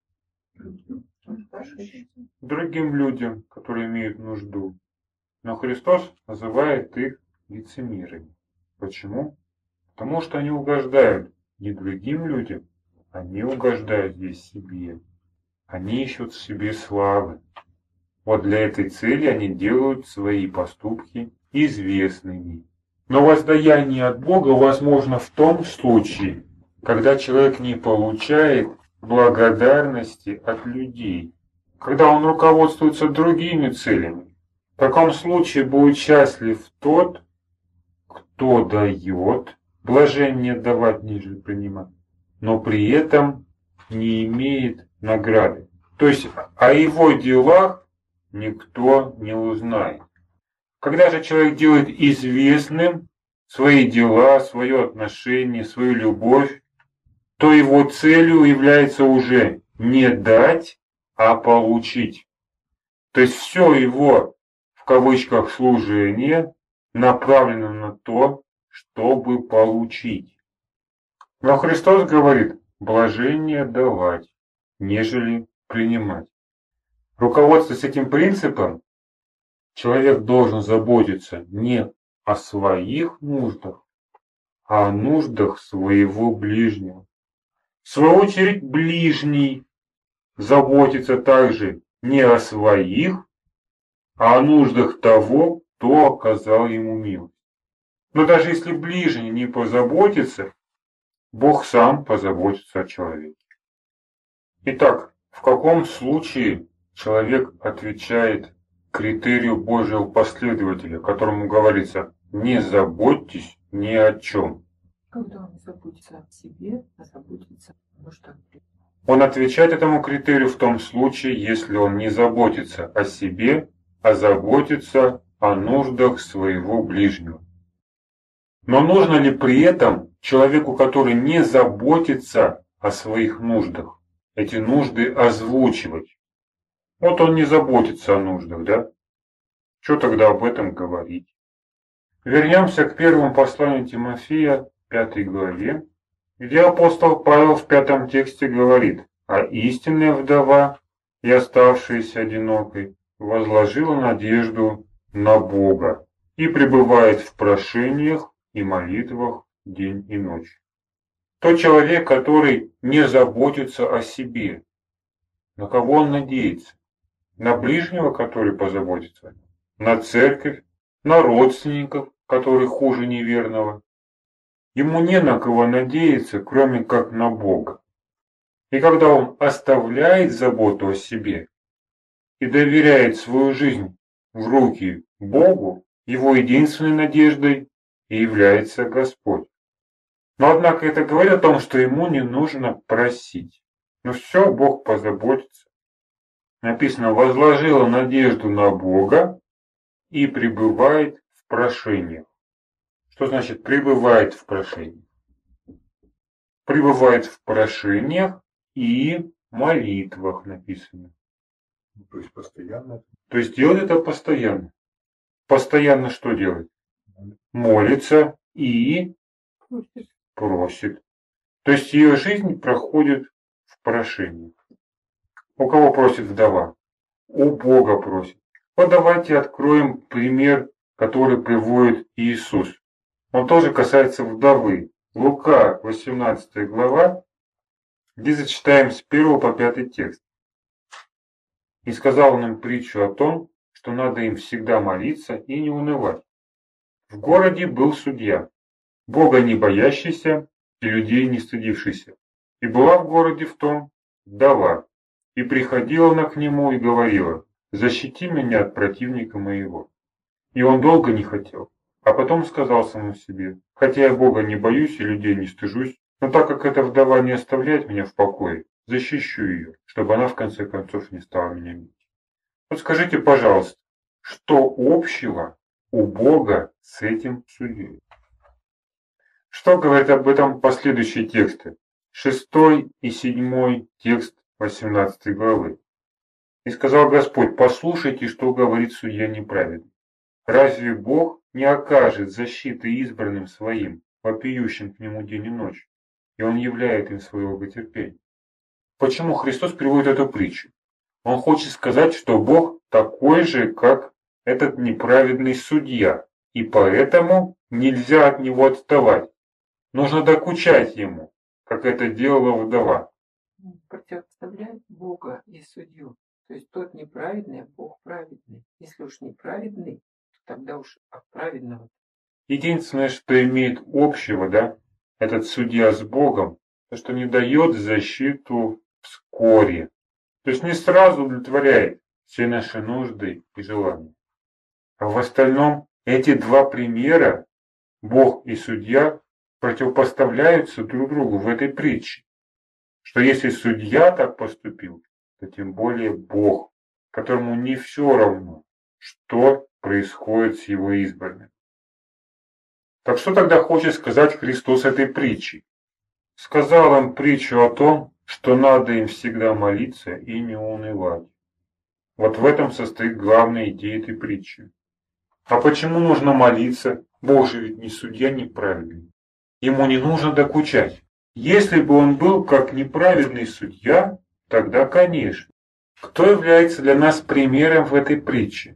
Другим людям, которые имеют нужду. Но Христос называет их лицемерами. Почему? Потому что они угождают не другим людям, они угождают здесь себе. Они ищут в себе славы. Вот для этой цели они делают свои поступки известными. Но воздаяние от Бога возможно в том случае, когда человек не получает благодарности от людей, когда он руководствуется другими целями. В таком случае будет счастлив тот, кто дает блажение давать, нежели принимать, но при этом не имеет награды. То есть о его делах никто не узнает. Когда же человек делает известным свои дела, свое отношение, свою любовь, то его целью является уже не дать, а получить. То есть все его, в кавычках, служение направлено на то, чтобы получить. Но Христос говорит, блажение давать, нежели принимать. Руководствуясь этим принципом, человек должен заботиться не о своих нуждах, а о нуждах своего ближнего. В свою очередь, ближний заботится также не о своих, а о нуждах того, кто оказал ему милость. Но даже если ближний не позаботится, Бог сам позаботится о человеке. Итак, в каком случае человек отвечает критерию Божьего последователя, которому говорится «не заботьтесь ни о чем». Когда он заботится о себе, а заботится о нуждах. Он отвечает этому критерию в том случае, если он не заботится о себе, а заботится о нуждах своего ближнего. Но нужно ли при этом человеку, который не заботится о своих нуждах, эти нужды озвучивать? Вот он не заботится о нуждах, да? Что тогда об этом говорить? Вернемся к первому посланию Тимофея, пятой главе, где апостол Павел в пятом тексте говорит, а истинная вдова и оставшаяся одинокой возложила надежду на Бога и пребывает в прошениях и молитвах день и ночь. Тот человек, который не заботится о себе, на кого он надеется? На ближнего, который позаботится? На церковь? На родственников, которые хуже неверного? Ему не на кого надеяться, кроме как на Бога. И когда он оставляет заботу о себе и доверяет свою жизнь в руки Богу, его единственной надеждой и является Господь. Но однако это говорит о том, что ему не нужно просить. Но все, Бог позаботится. Написано, возложила надежду на Бога и пребывает в прошениях. Что значит пребывает в прошениях? Пребывает в прошениях и молитвах написано. То есть постоянно. То есть делает это постоянно. Постоянно что делает? Молится и просит. То есть ее жизнь проходит в прошении. У кого просит вдова? У Бога просит. Вот давайте откроем пример, который приводит Иисус. Он тоже касается вдовы. Лука, восемнадцатая глава, где зачитаем с первого по пятый текст. И сказал он им притчу о том, что надо им всегда молиться и не унывать. В городе был судья, Бога не боящийся и людей не стыдившийся. И была в городе в том вдова, и приходила она к нему и говорила, защити меня от противника моего. И он долго не хотел, а потом сказал самому себе, хотя я Бога не боюсь и людей не стыжусь, но так как эта вдова не оставляет меня в покое, защищу ее, чтобы она в конце концов не стала меня бить. Вот скажите, пожалуйста, что общего у Бога с этим судьей? Что говорят об этом последующие тексты? Шестой и седьмой текст восемнадцатой главы. И сказал Господь, послушайте, что говорит судья неправедный. Разве Бог не окажет защиты избранным своим, вопиющим к нему день и ночь, и он являет им свое долготерпение? Почему Христос приводит эту притчу? Он хочет сказать, что Бог такой же, как этот неправедный судья, и поэтому нельзя от него отставать. Нужно докучать ему, как это делала вдова. Противоставляет Бога и судью. То есть тот неправедный, а Бог праведный. Если уж неправедный, то тогда уж от праведного. Единственное, что имеет общего, да, этот судья с Богом, то, что не дает защиту вскоре. То есть не сразу удовлетворяет все наши нужды и желания. А в остальном эти два примера, Бог и судья, противопоставляются друг другу в этой притче. Что если судья так поступил, то тем более Бог, которому не все равно, что происходит с его избранными. Так что тогда хочет сказать Христос этой притчей? Сказал им притчу о том, что надо им всегда молиться и не унывать. Вот в этом состоит главная идея этой притчи. А почему нужно молиться? Бог же ведь не судья неправедный. Ему не нужно докучать. Если бы он был как неправедный судья, тогда, конечно. Кто является для нас примером в этой притче?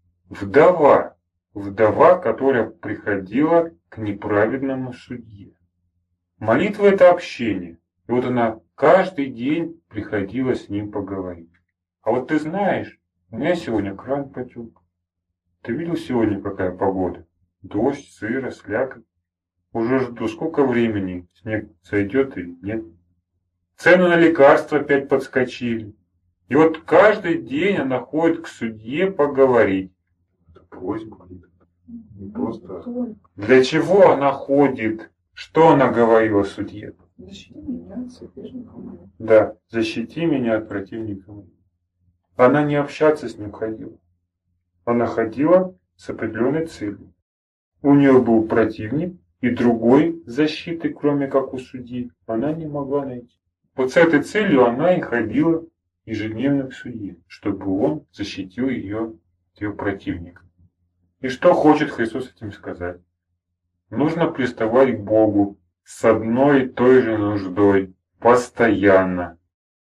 Вдова. Вдова, которая приходила к неправедному судье. Молитва – это общение. И вот она каждый день приходила с ним поговорить. А вот ты знаешь, у меня сегодня кран потек. Ты видел сегодня, какая погода? Дождь, сыро, слякоть. Уже жду, сколько времени снег сойдет или нет. Цены на лекарства опять подскочили. И вот каждый день она ходит к судье поговорить. Это просьба. Не просто... Для чего она ходит? Что она говорила судье? Защити меня от соперника моего. Да, защити меня от противника моего. Она не общаться с ним ходила. Она ходила с определенной целью. У нее был противник, и другой защиты, кроме как у судьи, она не могла найти. Вот с этой целью она и ходила ежедневно к судье, чтобы он защитил ее от ее противника. И что хочет Христос этим сказать? Нужно приставать к Богу с одной и той же нуждой, постоянно.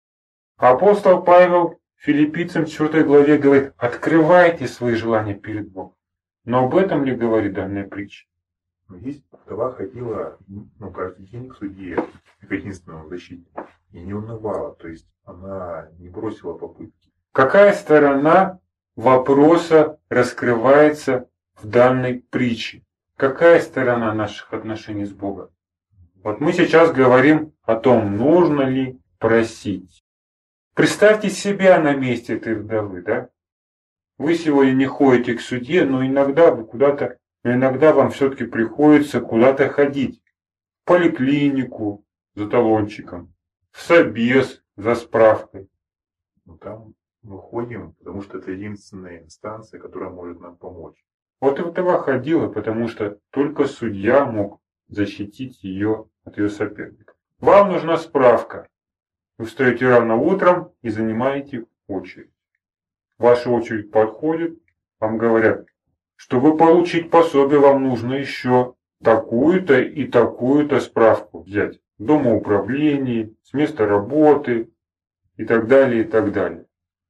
Апостол Павел Филиппийцам в четвёртой главе говорит: открывайте свои желания перед Богом. Но об этом ли говорит данная притча? Но есть вдова ходила ну, каждый день к судье, к единственному защитнику, и не унывала, то есть она не бросила попытки. Какая сторона вопроса раскрывается в данной притче? Какая сторона наших отношений с Богом? Вот мы сейчас говорим о том, нужно ли просить. Представьте себя на месте этой вдовы, да? Вы сегодня не ходите к судье, но иногда вы куда-то, но иногда вам все-таки приходится куда-то ходить. В поликлинику за талончиком, в собес за справкой. Но там мы ходим, потому что это единственная инстанция, которая может нам помочь. Вот и вдова ходила, потому что только судья мог защитить ее от ее соперника. Вам нужна справка. Вы встаете рано утром и занимаете очередь. Ваша очередь подходит, вам говорят, чтобы получить пособие, вам нужно еще такую-то и такую-то справку взять. В домоуправлении, с места работы и так далее, и так далее.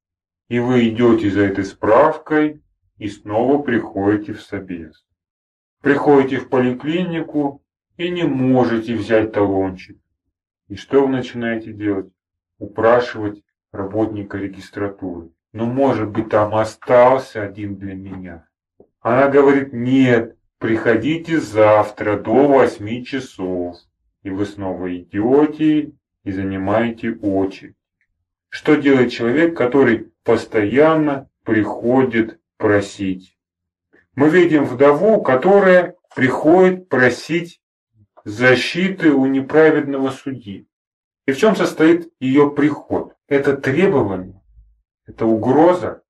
И вы идете за этой справкой и снова приходите в собес. Приходите в поликлинику и не можете взять талончик. И что вы начинаете делать? Упрашивать работника регистратуры. Ну, может быть, там остался один для меня. Она говорит: нет, приходите завтра до восьми часов. И вы снова идете и занимаете очередь. Что делает человек, который постоянно приходит просить? Мы видим вдову, которая приходит просить защиты у неправедного судьи. И в чем состоит ее приход? Это требование, это угроза.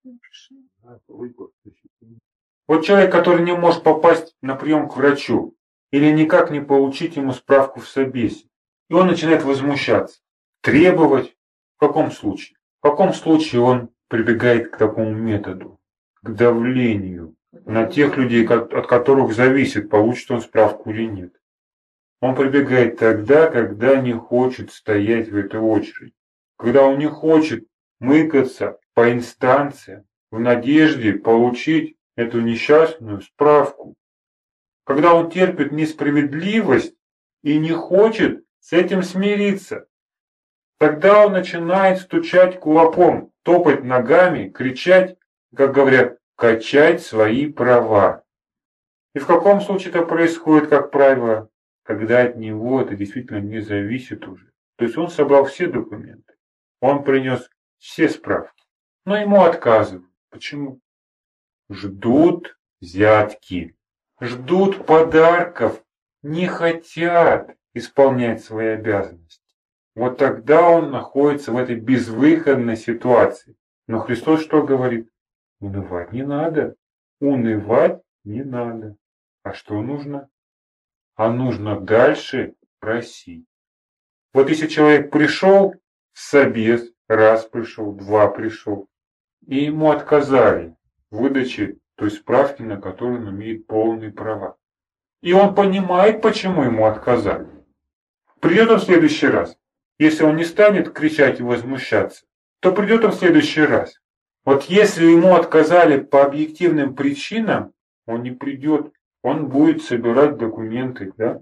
Вот человек, который не может попасть на прием к врачу или никак не получить ему справку в собесе, и он начинает возмущаться, требовать. В каком случае? В каком случае он прибегает к такому методу, к давлению на тех людей, от которых зависит, получит он справку или нет. Он прибегает тогда, когда не хочет стоять в этой очереди, когда он не хочет мыкаться по инстанциям в надежде получить эту несчастную справку, когда он терпит несправедливость и не хочет с этим смириться. Тогда он начинает стучать кулаком, топать ногами, кричать, как говорят, качать свои права. И в каком случае это происходит, как правило, когда от него это действительно не зависит уже. То есть он собрал все документы, он принес все справки, но ему отказывают. Почему? Ждут взятки, ждут подарков не хотят исполнять свои обязанности. Вот тогда он находится в этой безвыходной ситуации. Но Христос что говорит? Унывать не надо. Унывать не надо. А что нужно? А нужно дальше просить. Вот если человек пришел в собес, раз пришел, два пришел, и ему отказали в выдаче той справки, на которую он имеет полные права. И он понимает, почему ему отказали. Придет он в следующий раз. Если он не станет кричать и возмущаться, то придет он в следующий раз. Вот если ему отказали по объективным причинам, он не придет, он будет собирать документы, да?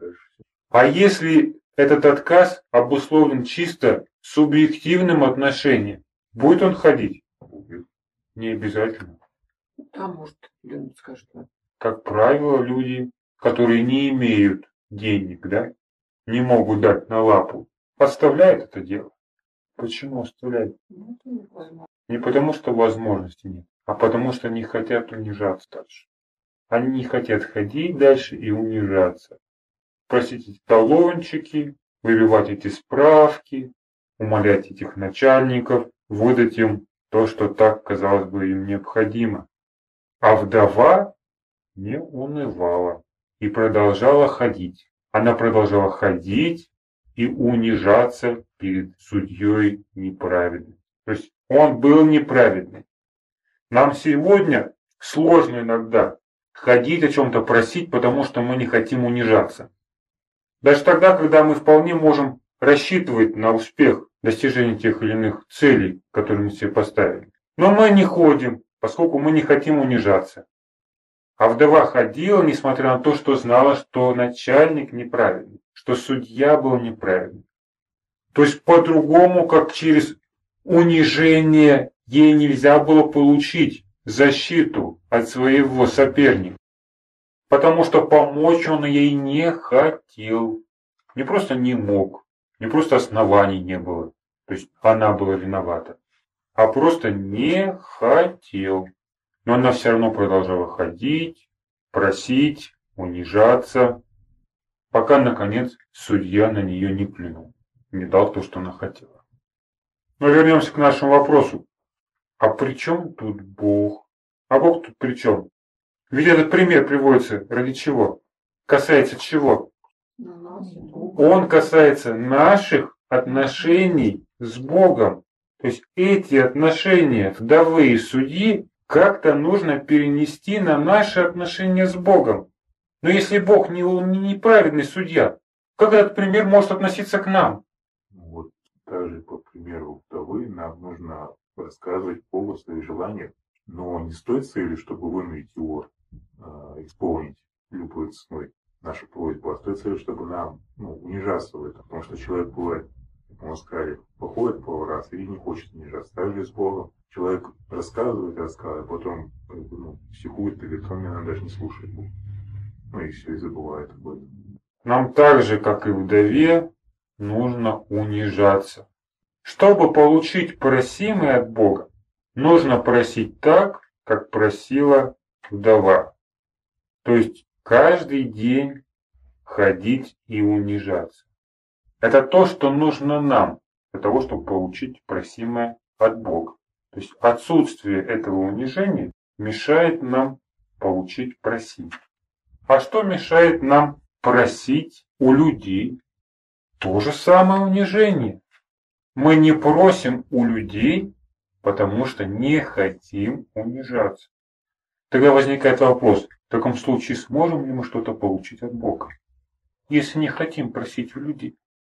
А если этот отказ обусловлен чисто субъективным отношением, будет он ходить? Не обязательно. Там, может, Лена скажет. Да. Как правило, люди, которые не имеют денег, да, не могут дать на лапу, оставляют это дело. Почему оставляют? Не потому, что возможности нет, а потому, что не хотят унижаться дальше. Они не хотят ходить дальше и унижаться. Просить эти талончики, выбивать эти справки, умолять этих начальников, выдать им то, что так, казалось бы, им необходимо. А вдова не унывала и продолжала ходить. Она продолжала ходить и унижаться перед судьей неправедным. То есть он был неправедный. Нам сегодня сложно иногда ходить о чем-то просить, потому что мы не хотим унижаться. Даже тогда, когда мы вполне можем рассчитывать на успех достижения тех или иных целей, которые мы себе поставили. Но мы не ходим, поскольку мы не хотим унижаться. А вдова ходила, несмотря на то, что знала, что начальник неправильный, что судья был неправильный. То есть по-другому, как через унижение, ей нельзя было получить защиту от своего соперника. Потому что помочь он ей не хотел. Не просто не мог, не просто оснований не было. То есть она была виновата. А просто не хотел. Но она все равно продолжала ходить, просить, унижаться, пока, наконец, судья на нее не плюнул, не дал то, что она хотела. Но вернемся к нашему вопросу. А при чем тут Бог? А Бог тут при чем? Ведь этот пример приводится ради чего? Касается чего? Он касается наших отношений с Богом. То есть эти отношения вдовы и судьи как-то нужно перенести на наши отношения с Богом. Но если Бог не, не неправедный судья, как этот пример может относиться к нам? Вот также по примеру вдовы нам нужно рассказывать Богу свои желания, но не с той целью, чтобы вынудить его э, исполнить любой ценой нашу просьбу, а с той целью, чтобы нам ну, унижаться в этом. Потому что человек бывает, как мы сказали, походит пару раз и не хочет унижаться. Также с Богом. Человек рассказывает, рассказывает, потом ну, психует и говорит, он меня даже не слушает Бог. Ну и все, и забывает об этом. Нам так же, как и вдове, нужно унижаться. Чтобы получить просимое от Бога, нужно просить так, как просила вдова. То есть каждый день ходить и унижаться. Это то, что нужно нам для того, чтобы получить просимое от Бога. То есть отсутствие этого унижения мешает нам получить просить. А что мешает нам просить у людей? То же самое унижение. Мы не просим у людей, потому что не хотим унижаться. Тогда возникает вопрос, в таком случае сможем ли мы что-то получить от Бога, если не хотим просить у людей?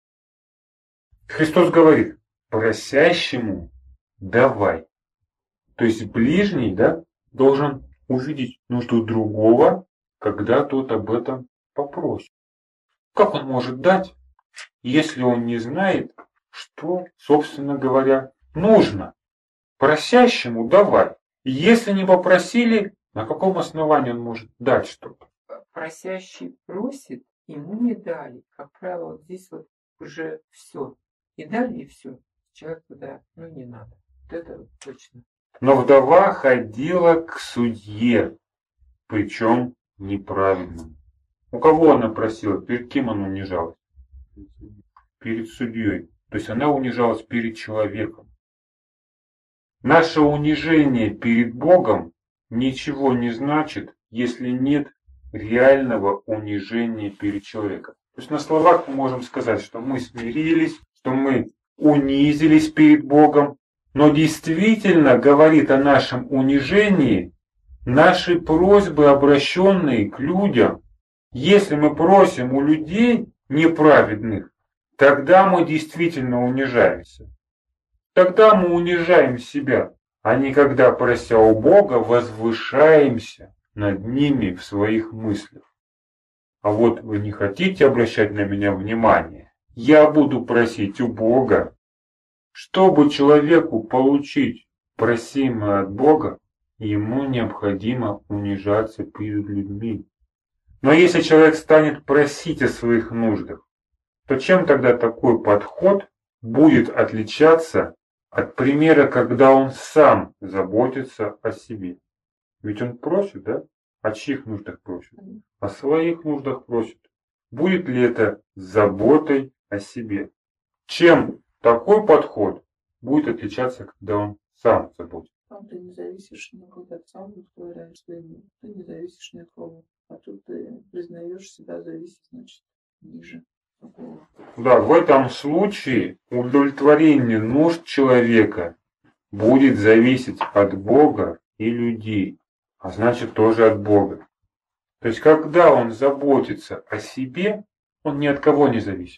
Христос говорит, просящему давай. То есть ближний, да, должен увидеть нужду другого, когда тот об этом попросит. Как он может дать, если он не знает, что, собственно говоря, нужно? Просящему давай. Если не попросили, на каком основании он может дать что-то? Просящий просит, ему не дали. Как правило, вот здесь вот уже все. И дали, и все. Человеку, да, ну не надо. Вот это вот точно. Но вдова ходила к судье, причем неправильному. У кого она просила? Перед кем она унижалась? Перед судьей. То есть она унижалась перед человеком. Наше унижение перед Богом ничего не значит, если нет реального унижения перед человеком. То есть на словах мы можем сказать, что мы смирились, что мы унизились перед Богом, но действительно говорит о нашем унижении наши просьбы, обращенные к людям. Если мы просим у людей неправедных, тогда мы действительно унижаемся. Тогда мы унижаем себя, а не когда, прося у Бога, возвышаемся над ними в своих мыслях. А вот вы не хотите обращать на меня внимание, я буду просить у Бога. Чтобы человеку получить просимое от Бога, ему необходимо унижаться перед людьми. Но если человек станет просить о своих нуждах, то чем тогда такой подход будет отличаться от примера, когда он сам заботится о себе? Ведь он просит, да? О чьих нуждах просит? О своих нуждах просит. Будет ли это заботой о себе? Чем такой подход будет отличаться, когда он сам заботится? Там ты не зависишь ни от отца, не удовлетворяешь своему, ты не зависишь ни от кого. А тут ты признаешь себя зависеть, значит, ниже такого. Да, в этом случае удовлетворение нужд человека будет зависеть от Бога и людей, а значит тоже от Бога. То есть, когда он заботится о себе, он ни от кого не зависит.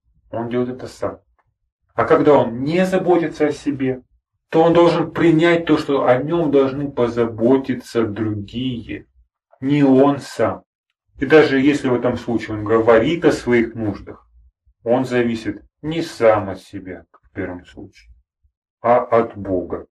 Он делает это сам. А когда он не заботится о себе, то он должен принять то, что о нем должны позаботиться другие, не он сам. И даже если в этом случае он говорит о своих нуждах, он зависит не сам от себя, как в первом случае, а от Бога.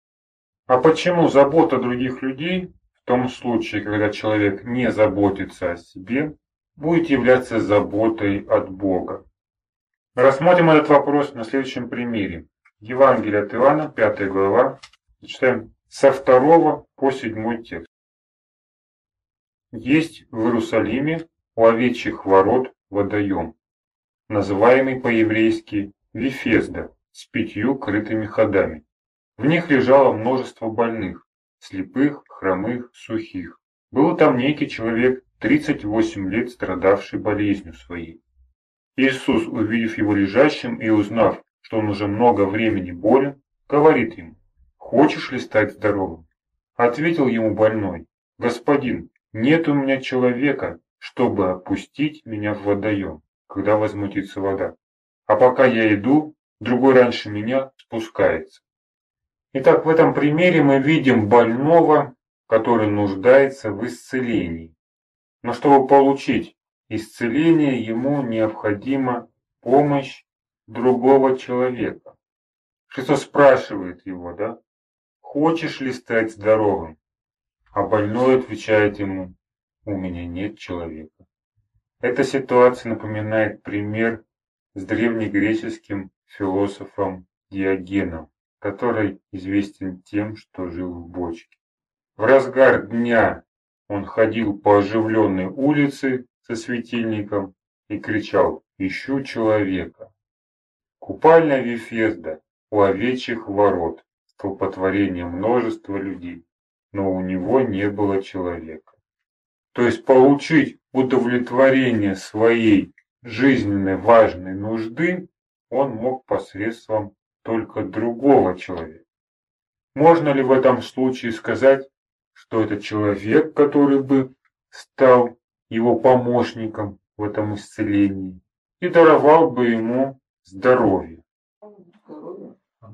А почему забота других людей, в том случае, когда человек не заботится о себе, будет являться заботой от Бога? Рассмотрим этот вопрос на следующем примере. Евангелие от Иоанна, пятая глава, читаем со второго по седьмой текст. Есть в Иерусалиме у овечьих ворот водоем, называемый по-еврейски Вифезда, с пятью крытыми ходами. В них лежало множество больных, слепых, хромых, сухих. Был там некий человек, тридцать восемь лет страдавший болезнью своей. Иисус, увидев его лежащим и узнав, что он уже много времени болен, говорит ему: «Хочешь ли стать здоровым?» Ответил ему больной: «Господин, нет у меня человека, чтобы опустить меня в водоем, когда возмутится вода. А пока я иду, другой раньше меня спускается». Итак, в этом примере мы видим больного, который нуждается в исцелении. Но чтобы получить исцеление, ему необходима помощь другого человека. Христос спрашивает его, да, «Хочешь ли стать здоровым?» А больной отвечает ему: «У меня нет человека». Эта ситуация напоминает пример с древнегреческим философом Диогеном, который известен тем, что жил в бочке. В разгар дня он ходил по оживленной улице со светильником и кричал: «Ищу человека». Купальня Вифезда у овечьих ворот, столпотворение множества людей, но у него не было человека. То есть получить удовлетворение своей жизненно важной нужды он мог посредством только другого человека. Можно ли в этом случае сказать, что это человек, который бы стал его помощником в этом исцелении и даровал бы ему здоровье? Здоровье.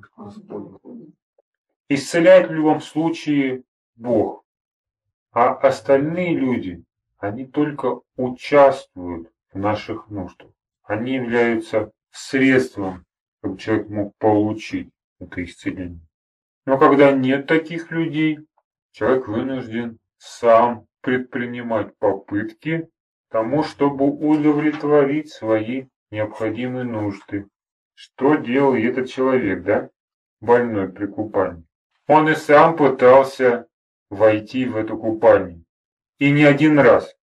Исцеляет в любом случае Бог, а остальные люди, они только участвуют в наших нуждах. Они являются средством, чтобы человек мог получить это исцеление. Но когда нет таких людей, человек вынужден сам предпринимать попытки к тому, чтобы удовлетворить свои необходимые нужды. Что делал этот человек, да, больной при купальне? Он и сам пытался войти в эту купальню. И не один раз.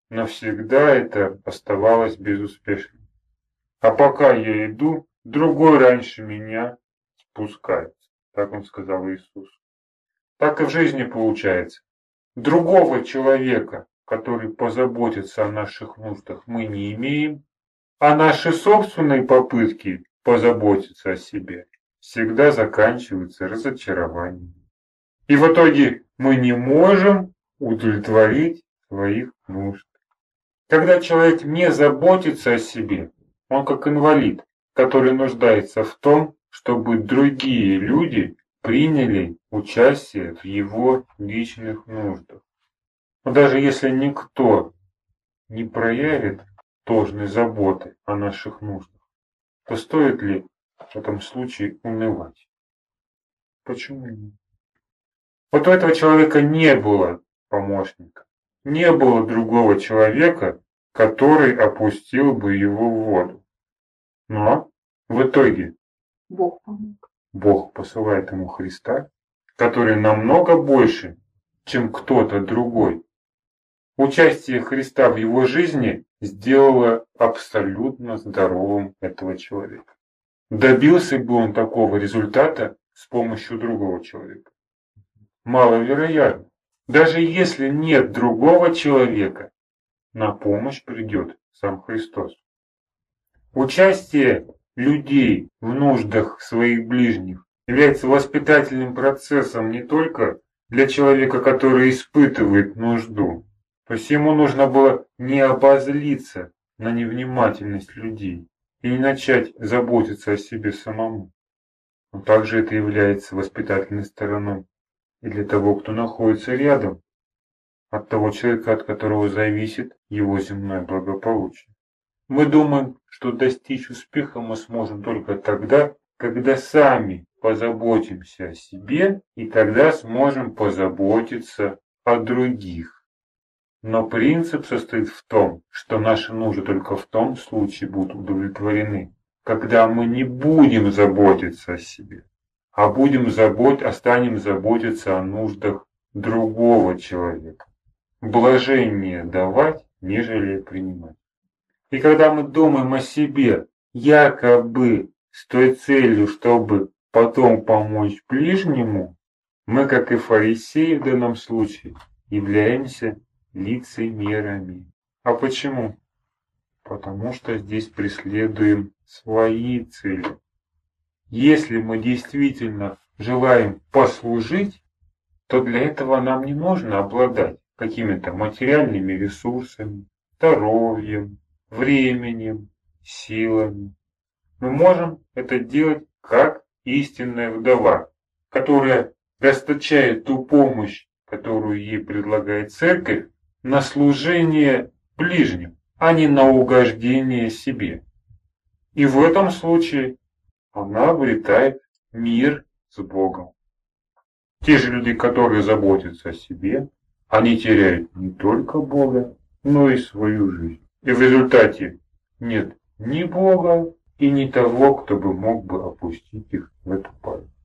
навсегда это оставалось безуспешным. А пока я иду, другой раньше меня спускается. Так он сказал Иисус. Так и в жизни получается. Другого человека, который позаботится о наших нуждах, мы не имеем, а наши собственные попытки позаботиться о себе всегда заканчиваются разочарованием. И в итоге мы не можем удовлетворить своих нужд. Когда человек не заботится о себе, он как инвалид, который нуждается в том, чтобы другие люди приняли участие в его личных нуждах. Но даже если никто не проявит должной заботы о наших нуждах, то стоит ли в этом случае унывать? Почему нет? Вот у этого человека не было помощника, не было другого человека, который опустил бы его в воду. Но в итоге Бог помог. Бог посылает ему Христа, который намного больше, чем кто-то другой. Участие Христа в его жизни сделало абсолютно здоровым этого человека. Добился бы он такого результата с помощью другого человека? Маловероятно. Даже если нет другого человека, на помощь придет сам Христос. Участие людей в нуждах своих ближних является воспитательным процессом не только для человека, который испытывает нужду. То есть ему нужно было не обозлиться на невнимательность людей и не начать заботиться о себе самому. Но также это является воспитательной стороной и для того, кто находится рядом, от того человека, от которого зависит его земное благополучие. Мы думаем, что достичь успеха мы сможем только тогда, когда сами позаботимся о себе, и тогда сможем позаботиться о других. Но принцип состоит в том, что наши нужды только в том случае будут удовлетворены, когда мы не будем заботиться о себе, а будем забот... а станем заботиться о нуждах другого человека. Блажение давать, нежели принимать. И когда мы думаем о себе, якобы с той целью, чтобы потом помочь ближнему, мы, как и фарисеи в данном случае, являемся лицемерами. А почему? Потому что здесь преследуем свои цели. Если мы действительно желаем послужить, то для этого нам не нужно обладать какими-то материальными ресурсами, здоровьем, временем, силами. Мы можем это делать как истинная вдова, которая расточает ту помощь, которую ей предлагает церковь, на служение ближним, а не на угождение себе. И в этом случае она обретает мир с Богом. Те же люди, которые заботятся о себе, они теряют не только Бога, но и свою жизнь. И в результате нет ни Бога и ни того, кто бы мог бы опустить их в эту память.